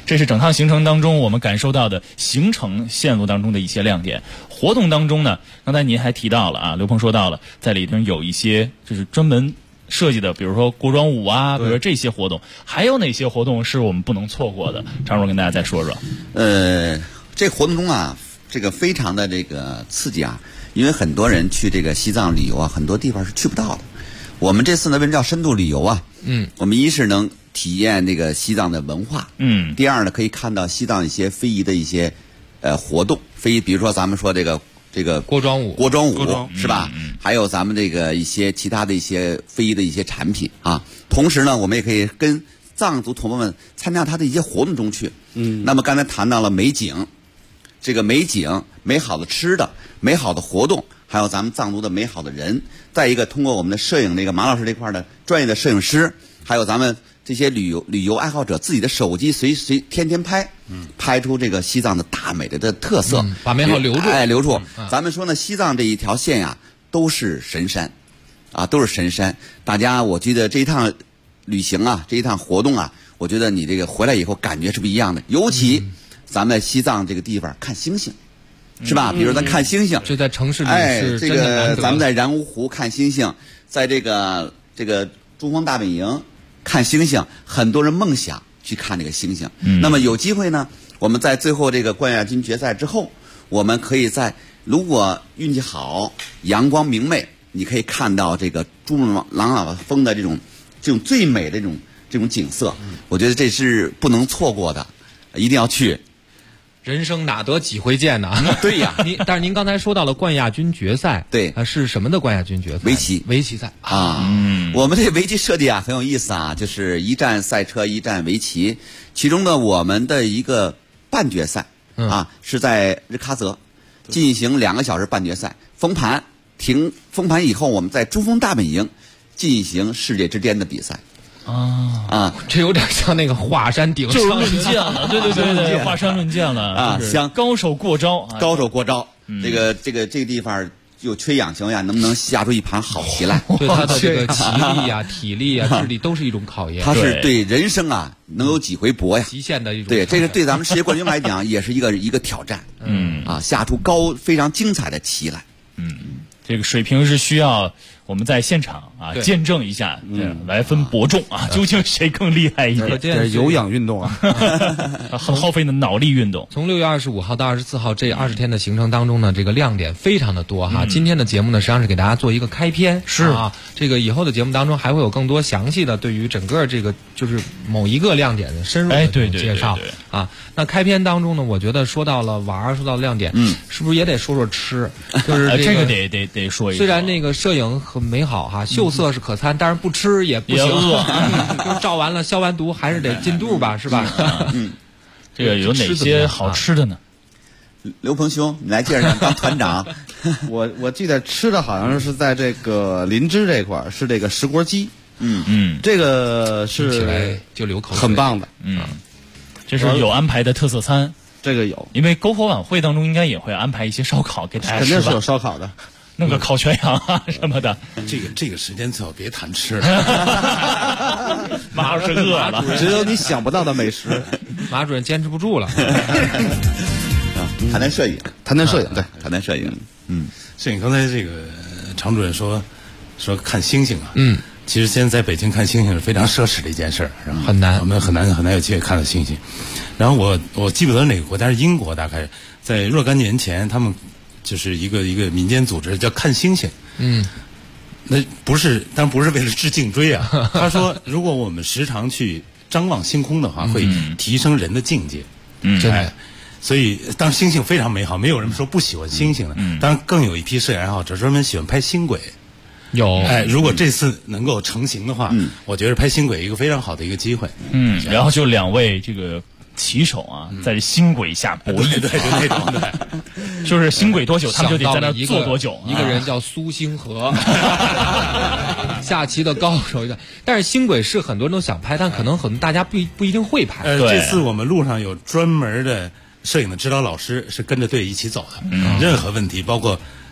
这是整趟行程当中我们感受到的行程线路当中的一些亮点。活动当中呢，刚才您还提到了啊，刘鹏说到了，在里头有一些就是专门设计的，比如说锅庄舞啊，比如说这些活动，还有哪些活动是我们不能错过的？常总跟大家再说说。 这活动中啊，这个非常的这个刺激啊，因为很多人去这个西藏旅游啊，很多地方是去不到的。我们这次呢，为什么叫深度旅游啊？我们一是能体验这个西藏的文化，第二呢，可以看到西藏一些非遗的一些活动，比如说咱们说这个锅庄舞是吧？还有咱们这个一些其他的一些非遗的一些产品啊。同时呢，我们也可以跟藏族同胞们参加他的一些活动中去。那么刚才谈到了美景，这个美景、美好的吃的、美好的活动，还有咱们藏族的美好的人。再一个，通过我们的摄影这个马老师这块的专业的摄影师，还有咱们这些旅游爱好者自己的手机随天天拍，拍出这个西藏的大美的特色， 把美好留住。 咱们说呢，西藏这一条线呀，都是神山，啊，都是神山。大家，我觉得这一趟旅行啊，这一趟活动啊，我觉得你这个回来以后感觉是不一样的。尤其咱们在西藏这个地方看星星，是吧？比如咱看星星， 这在城市里是这个咱们在然乌湖看星星，在这个珠峰大本营看星星，很多人梦想去看这个星星。那么有机会呢，我们在最后这个冠亚军决赛之后，我们可以如果运气好，阳光明媚，你可以看到这个珠穆朗玛峰的这种最美的这种景色。我觉得这是不能错过的，一定要去。 人生哪得几回见呢？ 对呀， 但是您刚才说到了冠亚军决赛， 对， 是什么的冠亚军决赛？围棋赛啊。我们这围棋设计啊很有意思啊，就是一站赛车，一站围棋。其中呢，我们的一个半决赛啊是在日喀则进行2个小时半决赛，封盘以后，我们在珠峰大本营进行世界之巅的比赛。 这有点像那个华山顶上论剑了，对，华山论剑了啊，像高手过招。 这个地方有缺氧情况下，能不能下出一盘好棋来？ 对他的这个棋力啊、体力啊、智力都是一种考验。 他是对人生啊，能有几回搏呀？ 极限的一种。 对，这个对咱们世界冠军来讲，也是一个挑战。下出非常精彩的棋来。 这个水平是需要我们在现场啊见证一下，来分伯仲啊，究竟谁更厉害一点？ 这是有氧运动啊， 很耗费的脑力运动。 从6月25号到24号这20天的行程当中呢，这个亮点非常的多哈。今天的节目呢，实际上是给大家做一个开篇， 是啊，这个以后的节目当中还会有更多详细的对于整个这个就是某一个亮点的深入的介绍啊。那开篇当中呢，我觉得说到了玩，说到了亮点，是不是也得说说吃？就是这个得说一说。 虽然那个摄影很美好哈，秀色是可餐，但是不吃也不行，就照完了消完毒还是得进肚吧，是吧？ 这个有哪些好吃的呢？ 刘鹏兄，你来介绍当团长。 我记得吃的好像是在这个林芝这块儿，是这个石锅鸡。这个是起来就流口水， 很棒的。 这是有安排的特色餐。 这个有， 因为篝火晚会当中应该也会安排一些烧烤给大家吃吧。 肯定是有烧烤的。 弄个烤全羊啊什么的， 这个时间最好别谈吃马老师饿了， 只有你想不到的美食， 马主任坚持不住了。 谈摄影， 对， 谈摄影。 摄影刚才这个常主任说看星星啊，其实现在在北京看星星是非常奢侈的一件事儿， 很难， 我们很难有机会看到星星。然后我记不得哪个国家是英国，大概在若干年前他们。就是一个民间组织叫看星星，那当然不是为了治颈椎啊。他说，如果我们时常去张望星空的话，会提升人的境界。真的，所以当星星非常美好，没有人说不喜欢星星的。当然，更有一批摄影爱好者专门喜欢拍星轨。如果这次能够成型的话，我觉得拍星轨一个非常好的一个机会。 然后就2位这个。棋手啊，在星轨下博弈， 对，那种的， 就是星轨多久，他们就得在那坐多久。 一个人叫苏星河，下棋的高手。但是星轨是很多人都想拍，但可能大家不一定会拍。 这次我们路上有专门的摄影的指导老师，是跟着队一起走的。任何问题，包括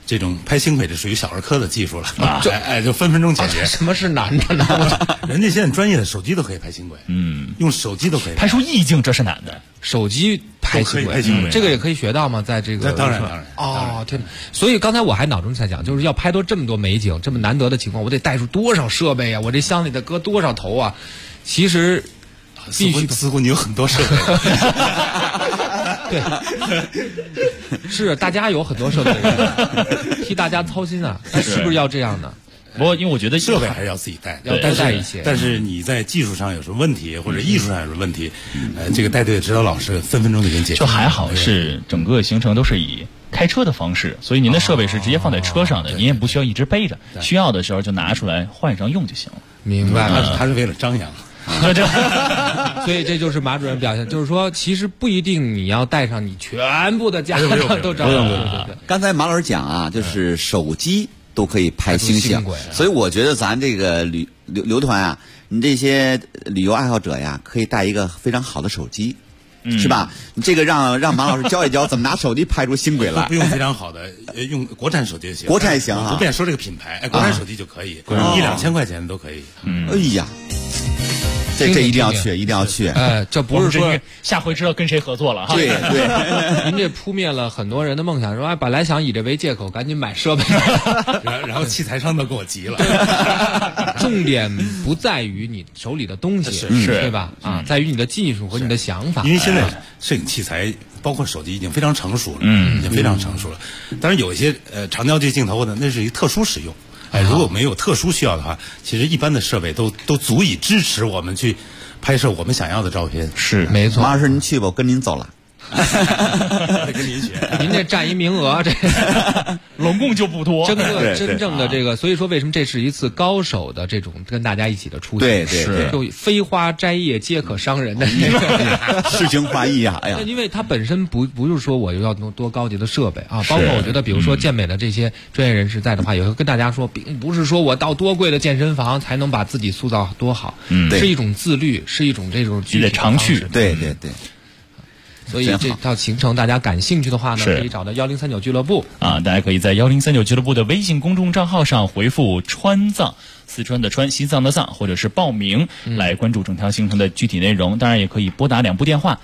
这种拍星轨，这属于小儿科的技术了，就分分钟解决。 什么是难的呢？ 人家现在专业的手机都可以拍星轨，用手机都可以拍出意境，这是难的。 手机拍星轨，这个也可以学到吗？在这个当然哦，天！所以刚才我还脑中在想，就是要拍多这么多美景，这么难得的情况，我得带出多少设备啊？我这箱里得搁多少头啊？其实必须， 似乎你有很多设备。 对，是大家有很多设备，替大家操心啊，是不是要这样呢？ 不过，因为我觉得设备还是要自己带， 要带一些。 但是你在技术上有什么问题，或者艺术上有什么问题，这个带队的指导老师分分钟就给你解决。 就还好是整个行程都是以开车的方式，所以您的设备是直接放在车上的，您也不需要一直背着，需要的时候就拿出来换上用就行了。 明白了， 他是为了张扬。 所以这就是马主任表现，就是说，其实不一定你要带上你全部的家当都照亮。对。 刚才马老师讲啊，就是手机都可以拍星星，所以我觉得咱这个旅团啊，你这些旅游爱好者呀，可以带一个非常好的手机。是吧？你这个让马老师教一教怎么拿手机拍出星轨来。 不用非常好的，用国产手机就行。 国产行啊， 不便说这个品牌，国产手机就可以，1-2千块钱都可以。 哎呀。这一定要去，一定要去！ 这不是说下回知道跟谁合作了哈。 对， 您这扑灭了很多人的梦想，说本来想以这为借口赶紧买设备， 然后器材商都给我急了。 重点不在于你手里的东西，是对吧？在于你的技术和你的想法。 因为现在摄影器材包括手机已经非常成熟了，已经非常成熟了。当然有一些长焦距镜头呢，那是一特殊使用。如果没有特殊需要的话，其实一般的设备都足以支持我们去拍摄我们想要的照片。 是，没错。 马老师，您去吧，我跟您走了。 跟您学， 您这占一名额，这拢共就不多。 真正的这个，所以说为什么这是一次高手的这种跟大家一起的出行？ 对， 就飞花摘叶皆可伤人的这个诗情画意啊！哎呀， 因为它本身不是说我要多高级的设备啊，包括我觉得，比如说健美的这些专业人士在的话，也会跟大家说，并不是说我到多贵的健身房才能把自己塑造多好，是一种自律，是一种这种你得常去。 对。 所以这套行程大家感兴趣的话呢，可以找到1039俱乐部啊，大家可以在1039俱乐部的微信公众账号上回复川藏，四川的川，西藏的藏，或者是报名来关注整条行程的具体内容。当然也可以拨打2部电话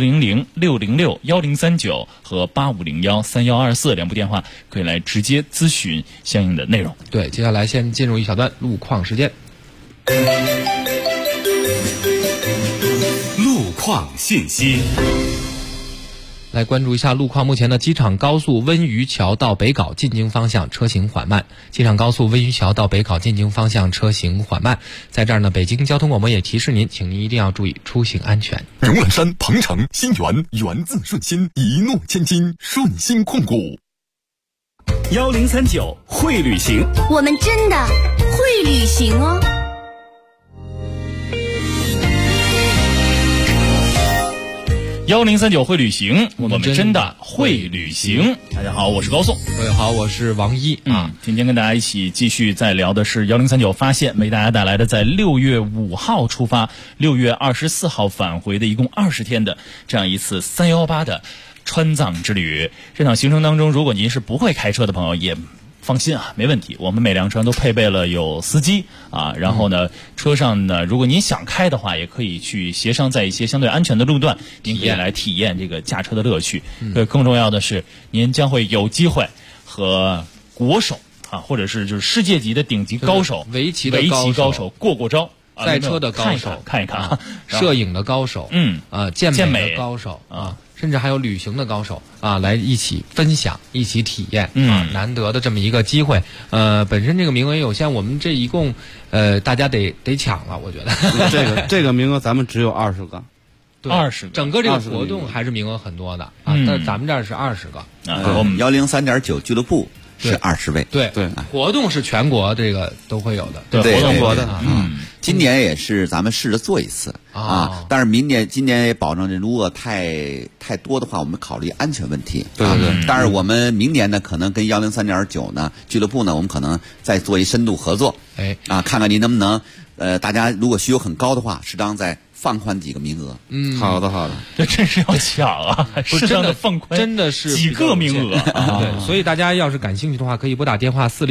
400-606-1039和8501-3124，2部电话可以来直接咨询相应的内容。 对，接下来先进入一小段路况时间。 路况信息。 来关注一下路况，目前的机场高速温榆桥到北碏进京方向车行缓慢，机场高速温榆桥到北碏进京方向车行缓慢。在这儿呢，北京交通广播也提示您，请您一定要注意出行安全。 荣览山、鹏城、新源，源自顺心，一诺千金，顺心控股。 1039会旅行， 我们真的会旅行哦。 1039会旅行，我们真的会旅行。大家好，我是高颂。 各位好，我是王一啊。 今天跟大家一起继续再聊的是1039发现为大家带来的在6月5号出发，6月24号返回的一共20天的这样一次318的川藏之旅。这场行程当中，如果您是不会开车的朋友，也放心啊，没问题。我们每辆车都配备了有司机啊，然后呢，车上呢，如果您想开的话，也可以去协商在一些相对安全的路段，您可以来体验这个驾车的乐趣。更重要的是，您将会有机会和国手啊，或者是就是世界级的顶级高手、 围棋高手过招。 赛车的高手看一看， 摄影的高手，健美的高手啊，甚至还有旅行的高手啊，来一起分享、一起体验难得的这么一个机会。本身这个名额也有限，我们这一共大家得抢了，我觉得这个名额咱们只有20个。 20个， 整个这个活动还是名额很多的啊，但咱们这儿是20个。 我们103.9俱乐部是20位。 对，活动是全国这个都会有的。 对， 活动的。 今年也是咱们试着做一次啊，但是今年也保证，如果太多的话，我们考虑安全问题。 对。 但是我们明年呢，可能跟103.9呢俱乐部呢，我们可能再做一深度合作。 哎， 看看您能不能大家如果需求很高的话，适当再放宽几个名额。 好的好的， 这真是要抢啊！适当的放宽， 真的是几个名额。 对，所以大家要是感兴趣的话，可以拨打电话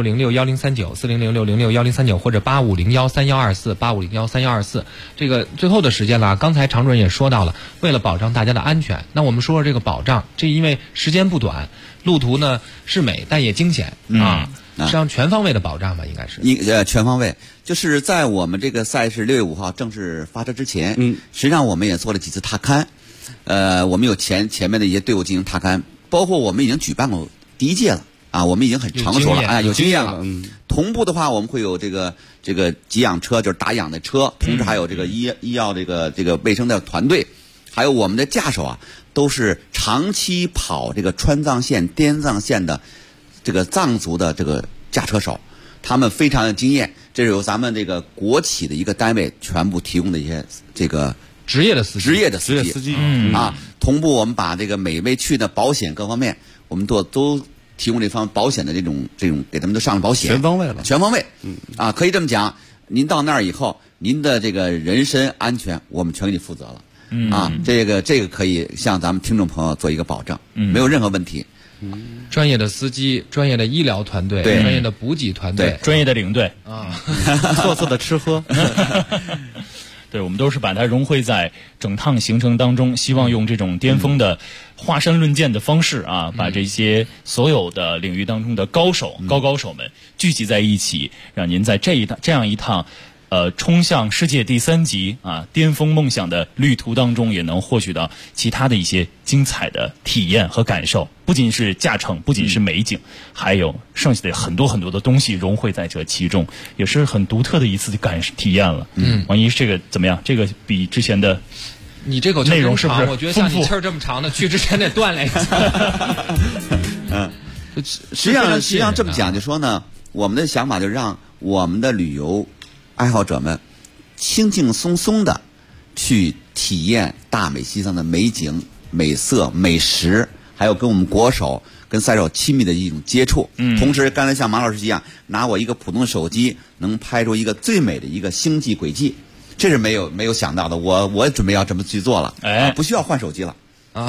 400-606-1039，400-606-1039，或者8501-3124，8501-3124。这个最后的时间了，刚才常主任也说到了，为了保障大家的安全，那我们说说这个保障，这因为时间不短，路途呢是美但也惊险啊。实际上全方位的保障吧，应该是全方位。就是在我们这个赛事6月5号正式发车之前，实际上我们也做了几次踏勘，我们有前面的一些队伍进行踏勘，包括我们已经举办过第1届了啊，我们已经很成熟了，有经验了。同步的话，我们会有这个给养车，就是打氧的车，同时还有这个医药这个卫生的团队，还有我们的驾手啊，都是长期跑这个川藏线、滇藏线的这个藏族的这个驾车手，他们非常的经验，这是由咱们这个国企的一个单位全部提供的一些这个职业的司机啊。同步我们把这个每位去的保险各方面，我们都提供这方保险的这种给他们都上了保险， 全方位了， 全方位。啊，可以这么讲，您到那儿以后，您的这个人身安全我们全给你负责了。啊，这个可以向咱们听众朋友做一个保证，没有任何问题。 专业的司机、专业的医疗团队、专业的补给团队、 专业的领队啊， 做的吃喝。 对，我们都是把它融汇在整趟行程当中，希望用这种巅峰的华山论剑的方式啊，把这些所有的领域当中的高手们聚集在一起，让您在这样一趟冲向世界第3级啊巅峰梦想的旅途当中，也能获取到其他的一些精彩的体验和感受。不仅是驾乘，不仅是美景，还有剩下的很多很多的东西融汇在这其中，也是很独特的一次体验了。王一，这个怎么样？这个比之前的你这口气内容是不是？ 我觉得像你气儿这么长的，去之前得锻炼一下。 实际上这么讲，就说呢，我们的想法就是让我们的旅游爱好者们轻轻松松的去体验大美西藏的美景、美色、美食，还有跟我们国手、跟赛手亲密的一种接触。同时，刚才像马老师一样，拿我一个普通的手机，能拍出一个最美的一个星际轨迹，这是没有想到的。我准备要这么去做了，不需要换手机了。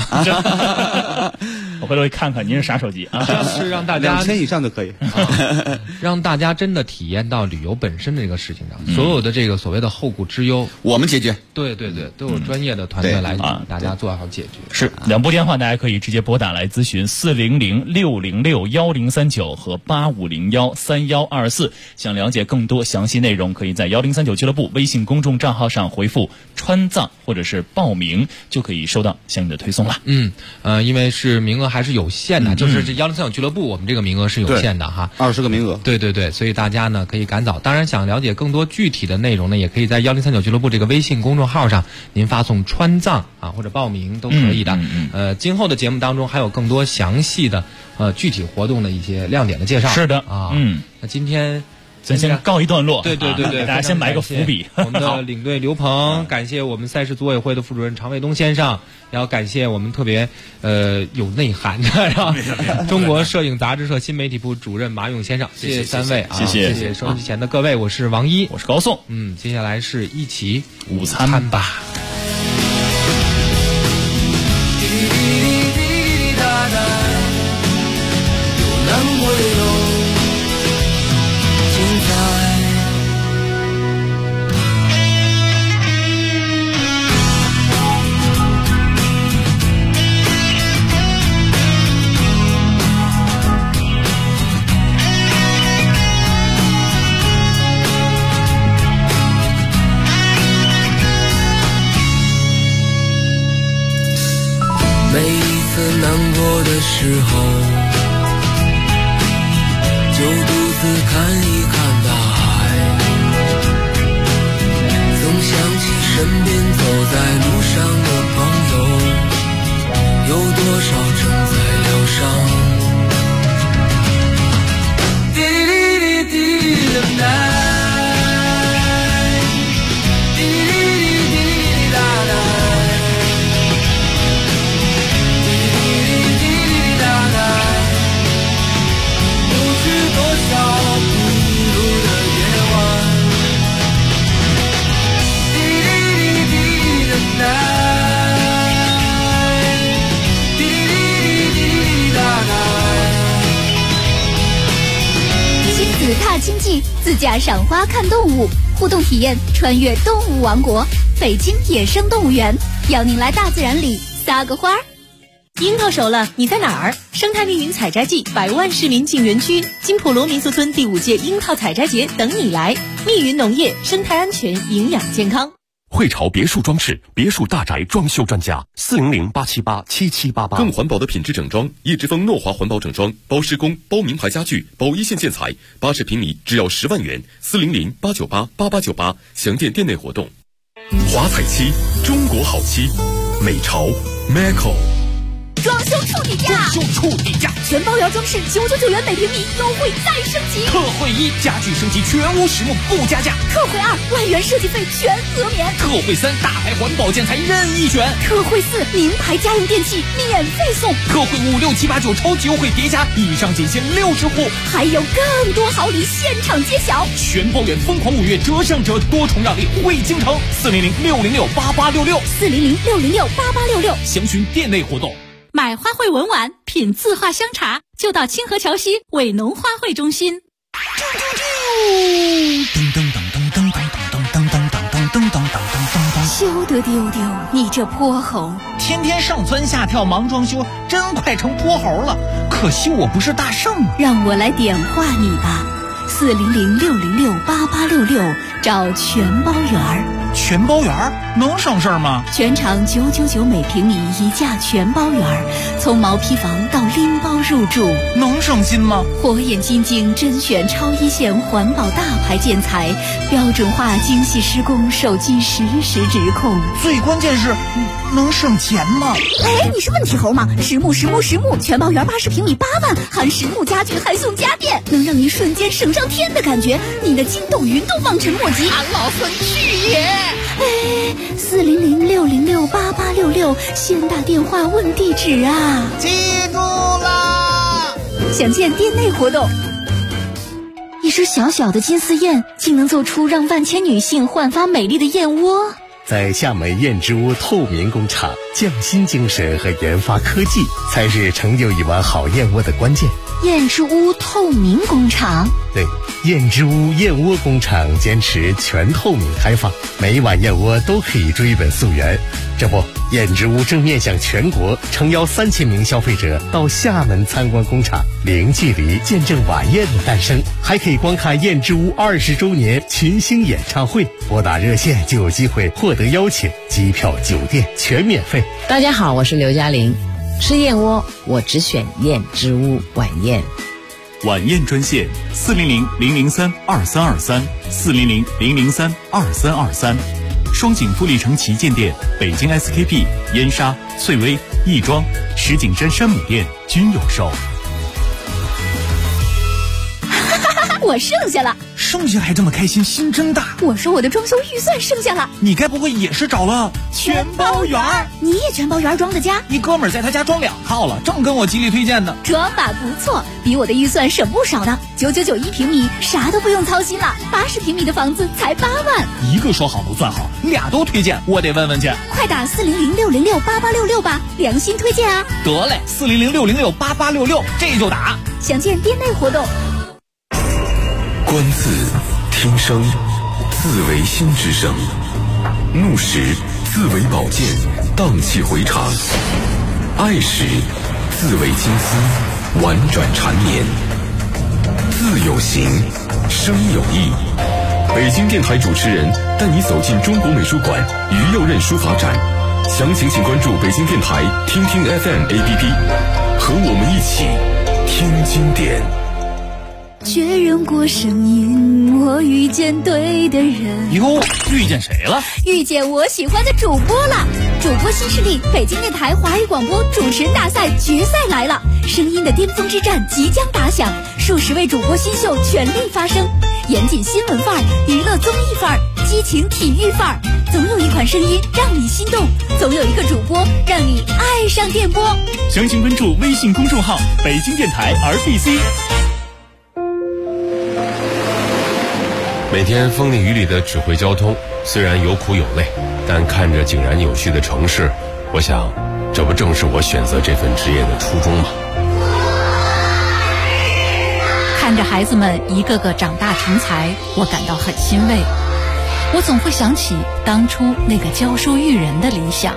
我回头看看您是啥手机啊？ 是让大家 2000以上就可以， 让大家真的体验到旅游本身的这个事情上，所有的这个所谓的后顾之忧， 我们解决。 对，都有专业的团队来大家做好解决。 是2部电话，大家可以直接拨打来咨询400-606-1039和8501-3124。想了解更多详细内容，可以在1039俱乐部微信公众账号上回复川藏或者是报名，就可以收到相应的推送了。 因为是名额还是有限的，就是这1039俱乐部我们这个名额是有限的哈 ，20个名额。 对，所以大家呢可以赶早。当然想了解更多具体的内容呢，也可以在1039俱乐部这个微信公众号上，您发送川藏啊或者报名都可以的。今后的节目当中还有更多详细的具体活动的一些亮点的介绍。 是的啊，那今天咱先告一段落， 对， 给大家先埋个伏笔。 我们的领队刘鹏，感谢我们赛事组委会的副主任常卫东先生，也要感谢我们特别有内涵的中国摄影杂志社新媒体部主任马勇先生。谢谢3位啊，谢谢收音机前的各位，我是王一， 我是高颂。 接下来是一起午餐吧。 每一次难过的时候，就独自看一看大海，总想起身边走在路上的朋友，有多少正在疗伤。滴滴滴滴的night，滴滴滴滴哒哒。多少孤独的夜晚， 季，自驾赏花看动物，互动体验穿越动物王国，北京野生动物园，邀您来大自然里撒个花儿。 樱桃熟了，你在哪儿？生态密云采摘季，百万市民进园区，金普罗民宿村第5届樱桃采摘节等你来。密云农业，生态安全，营养健康。 汇潮别墅装饰，别墅大宅装修专家，400-878-7788。更环保的品质整装，叶之峰诺华环保整装，包施工，包名牌家具，包一线建材，80平米只要10万元，400-898-8898。详见店内活动。华彩漆，中国好漆，美潮 Maco。 装修处底价，全包圆装饰999元每平米，优惠再升级。 特惠1，家具升级全屋实木不加价。 特惠2，万元设计费全额免。 特惠3，大牌环保建材任意选。 特惠4，名牌家用电器免费送。 特惠5、6、7、8、9超级优惠叠加，以上仅限60户， 还有更多好礼现场揭晓。 全包圆疯狂5月折上折，多重让利惠京城，400-606-8866，400-606-8866，详询店内活动。 买花卉文玩，品字画香茶，就到清河桥西伟农花卉中心。 休得丢丢，你这泼猴！ 天天上蹿下跳忙装修，真快成泼猴了。可惜我不是大圣啊！ 让我来点化你吧，400-606-8866，找全包圆儿。 全包圆儿能省事儿吗？ 全场999每平米一价全包圆儿，从毛坯房到拎包入住， 能省心吗？ 火眼金睛甄选超一线环保大牌建材，标准化精细施工，手机实时直控。 最关键是，能省钱吗？ 哎，你是问题猴吗？实木全包圆80平米8万，含实木家具还送家电，能让你瞬间省上天的感觉，你的惊动云都望尘莫及。 俺老孙去也！ 哎，400-606-8866，先打电话问地址啊！ 记住啦！ 详见店内活动。一只小小的金丝燕，竟能做出让万千女性焕发美丽的燕窝。 在厦门燕之屋透明工厂，匠心精神和研发科技才是成就一碗好燕窝的关键。 燕之屋透明工厂， 对，燕之屋燕窝工厂坚持全透明开放，每一碗燕窝都可以追本溯源。这不，燕之屋正面向全国，诚邀3000名消费者到厦门参观工厂，零距离见证晚宴的诞生，还可以观看燕之屋20周年群星演唱会。拨打热线就有机会获得邀请，机票、酒店全免费。 大家好，我是刘嘉玲。吃燕窝，我只选燕之屋晚宴。 晚宴专线400-003-2323，400-003-2323。双井富力城旗舰店、北京 SKP、燕莎、翠微、亦庄、石景山山姆店均有售。 我剩下了， 剩下还这么开心，心真大。 我说我的装修预算剩下了， 你该不会也是找了全包圆儿？你也全包圆装的家？ 一哥们儿在他家装2套了，正跟我极力推荐呢。 装法不错，比我的预算省不少呢。999一平米，啥都不用操心了。80平米的房子才8万。 一个说好不算好，俩都推荐，我得问问去。 快打400-606-8866吧，良心推荐啊！ 得嘞，400-606-8866，这就打。 详见店内活动。 观字听声，字为心之声；怒时字为宝剑，荡气回肠；爱时字为金丝，婉转缠绵。字有形，声有意。北京电台主持人带你走进中国美术馆于右任书法展，详情请关注北京电台听听 FM APP， 和我们一起听经典。 确认过声音，我遇见对的人。 哟，遇见谁了？ 遇见我喜欢的主播了！主播新势力，北京电台华语广播主持人大赛决赛来了，声音的巅峰之战即将打响，数十位主播新秀全力发声，严谨新闻范儿，娱乐综艺范儿，激情体育范儿，总有一款声音让你心动，总有一个主播让你爱上电波。 详情关注微信公众号北京电台 RBC。 每天风里雨里的指挥交通，虽然有苦有累，但看着井然有序的城市，我想，这不正是我选择这份职业的初衷吗？ 看着孩子们一个个长大成才，我感到很欣慰。我总会想起当初那个教书育人的理想。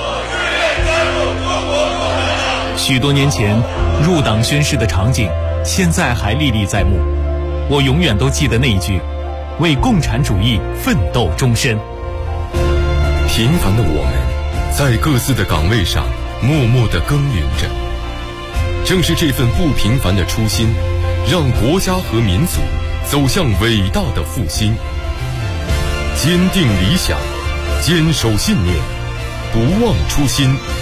许多年前入党宣誓的场景，现在还历历在目。我永远都记得那一句：为共产主义奋斗终身。 平凡的我们，在各自的岗位上默默地耕耘着。正是这份不平凡的初心，让国家和民族走向伟大的复兴。坚定理想，坚守信念，不忘初心，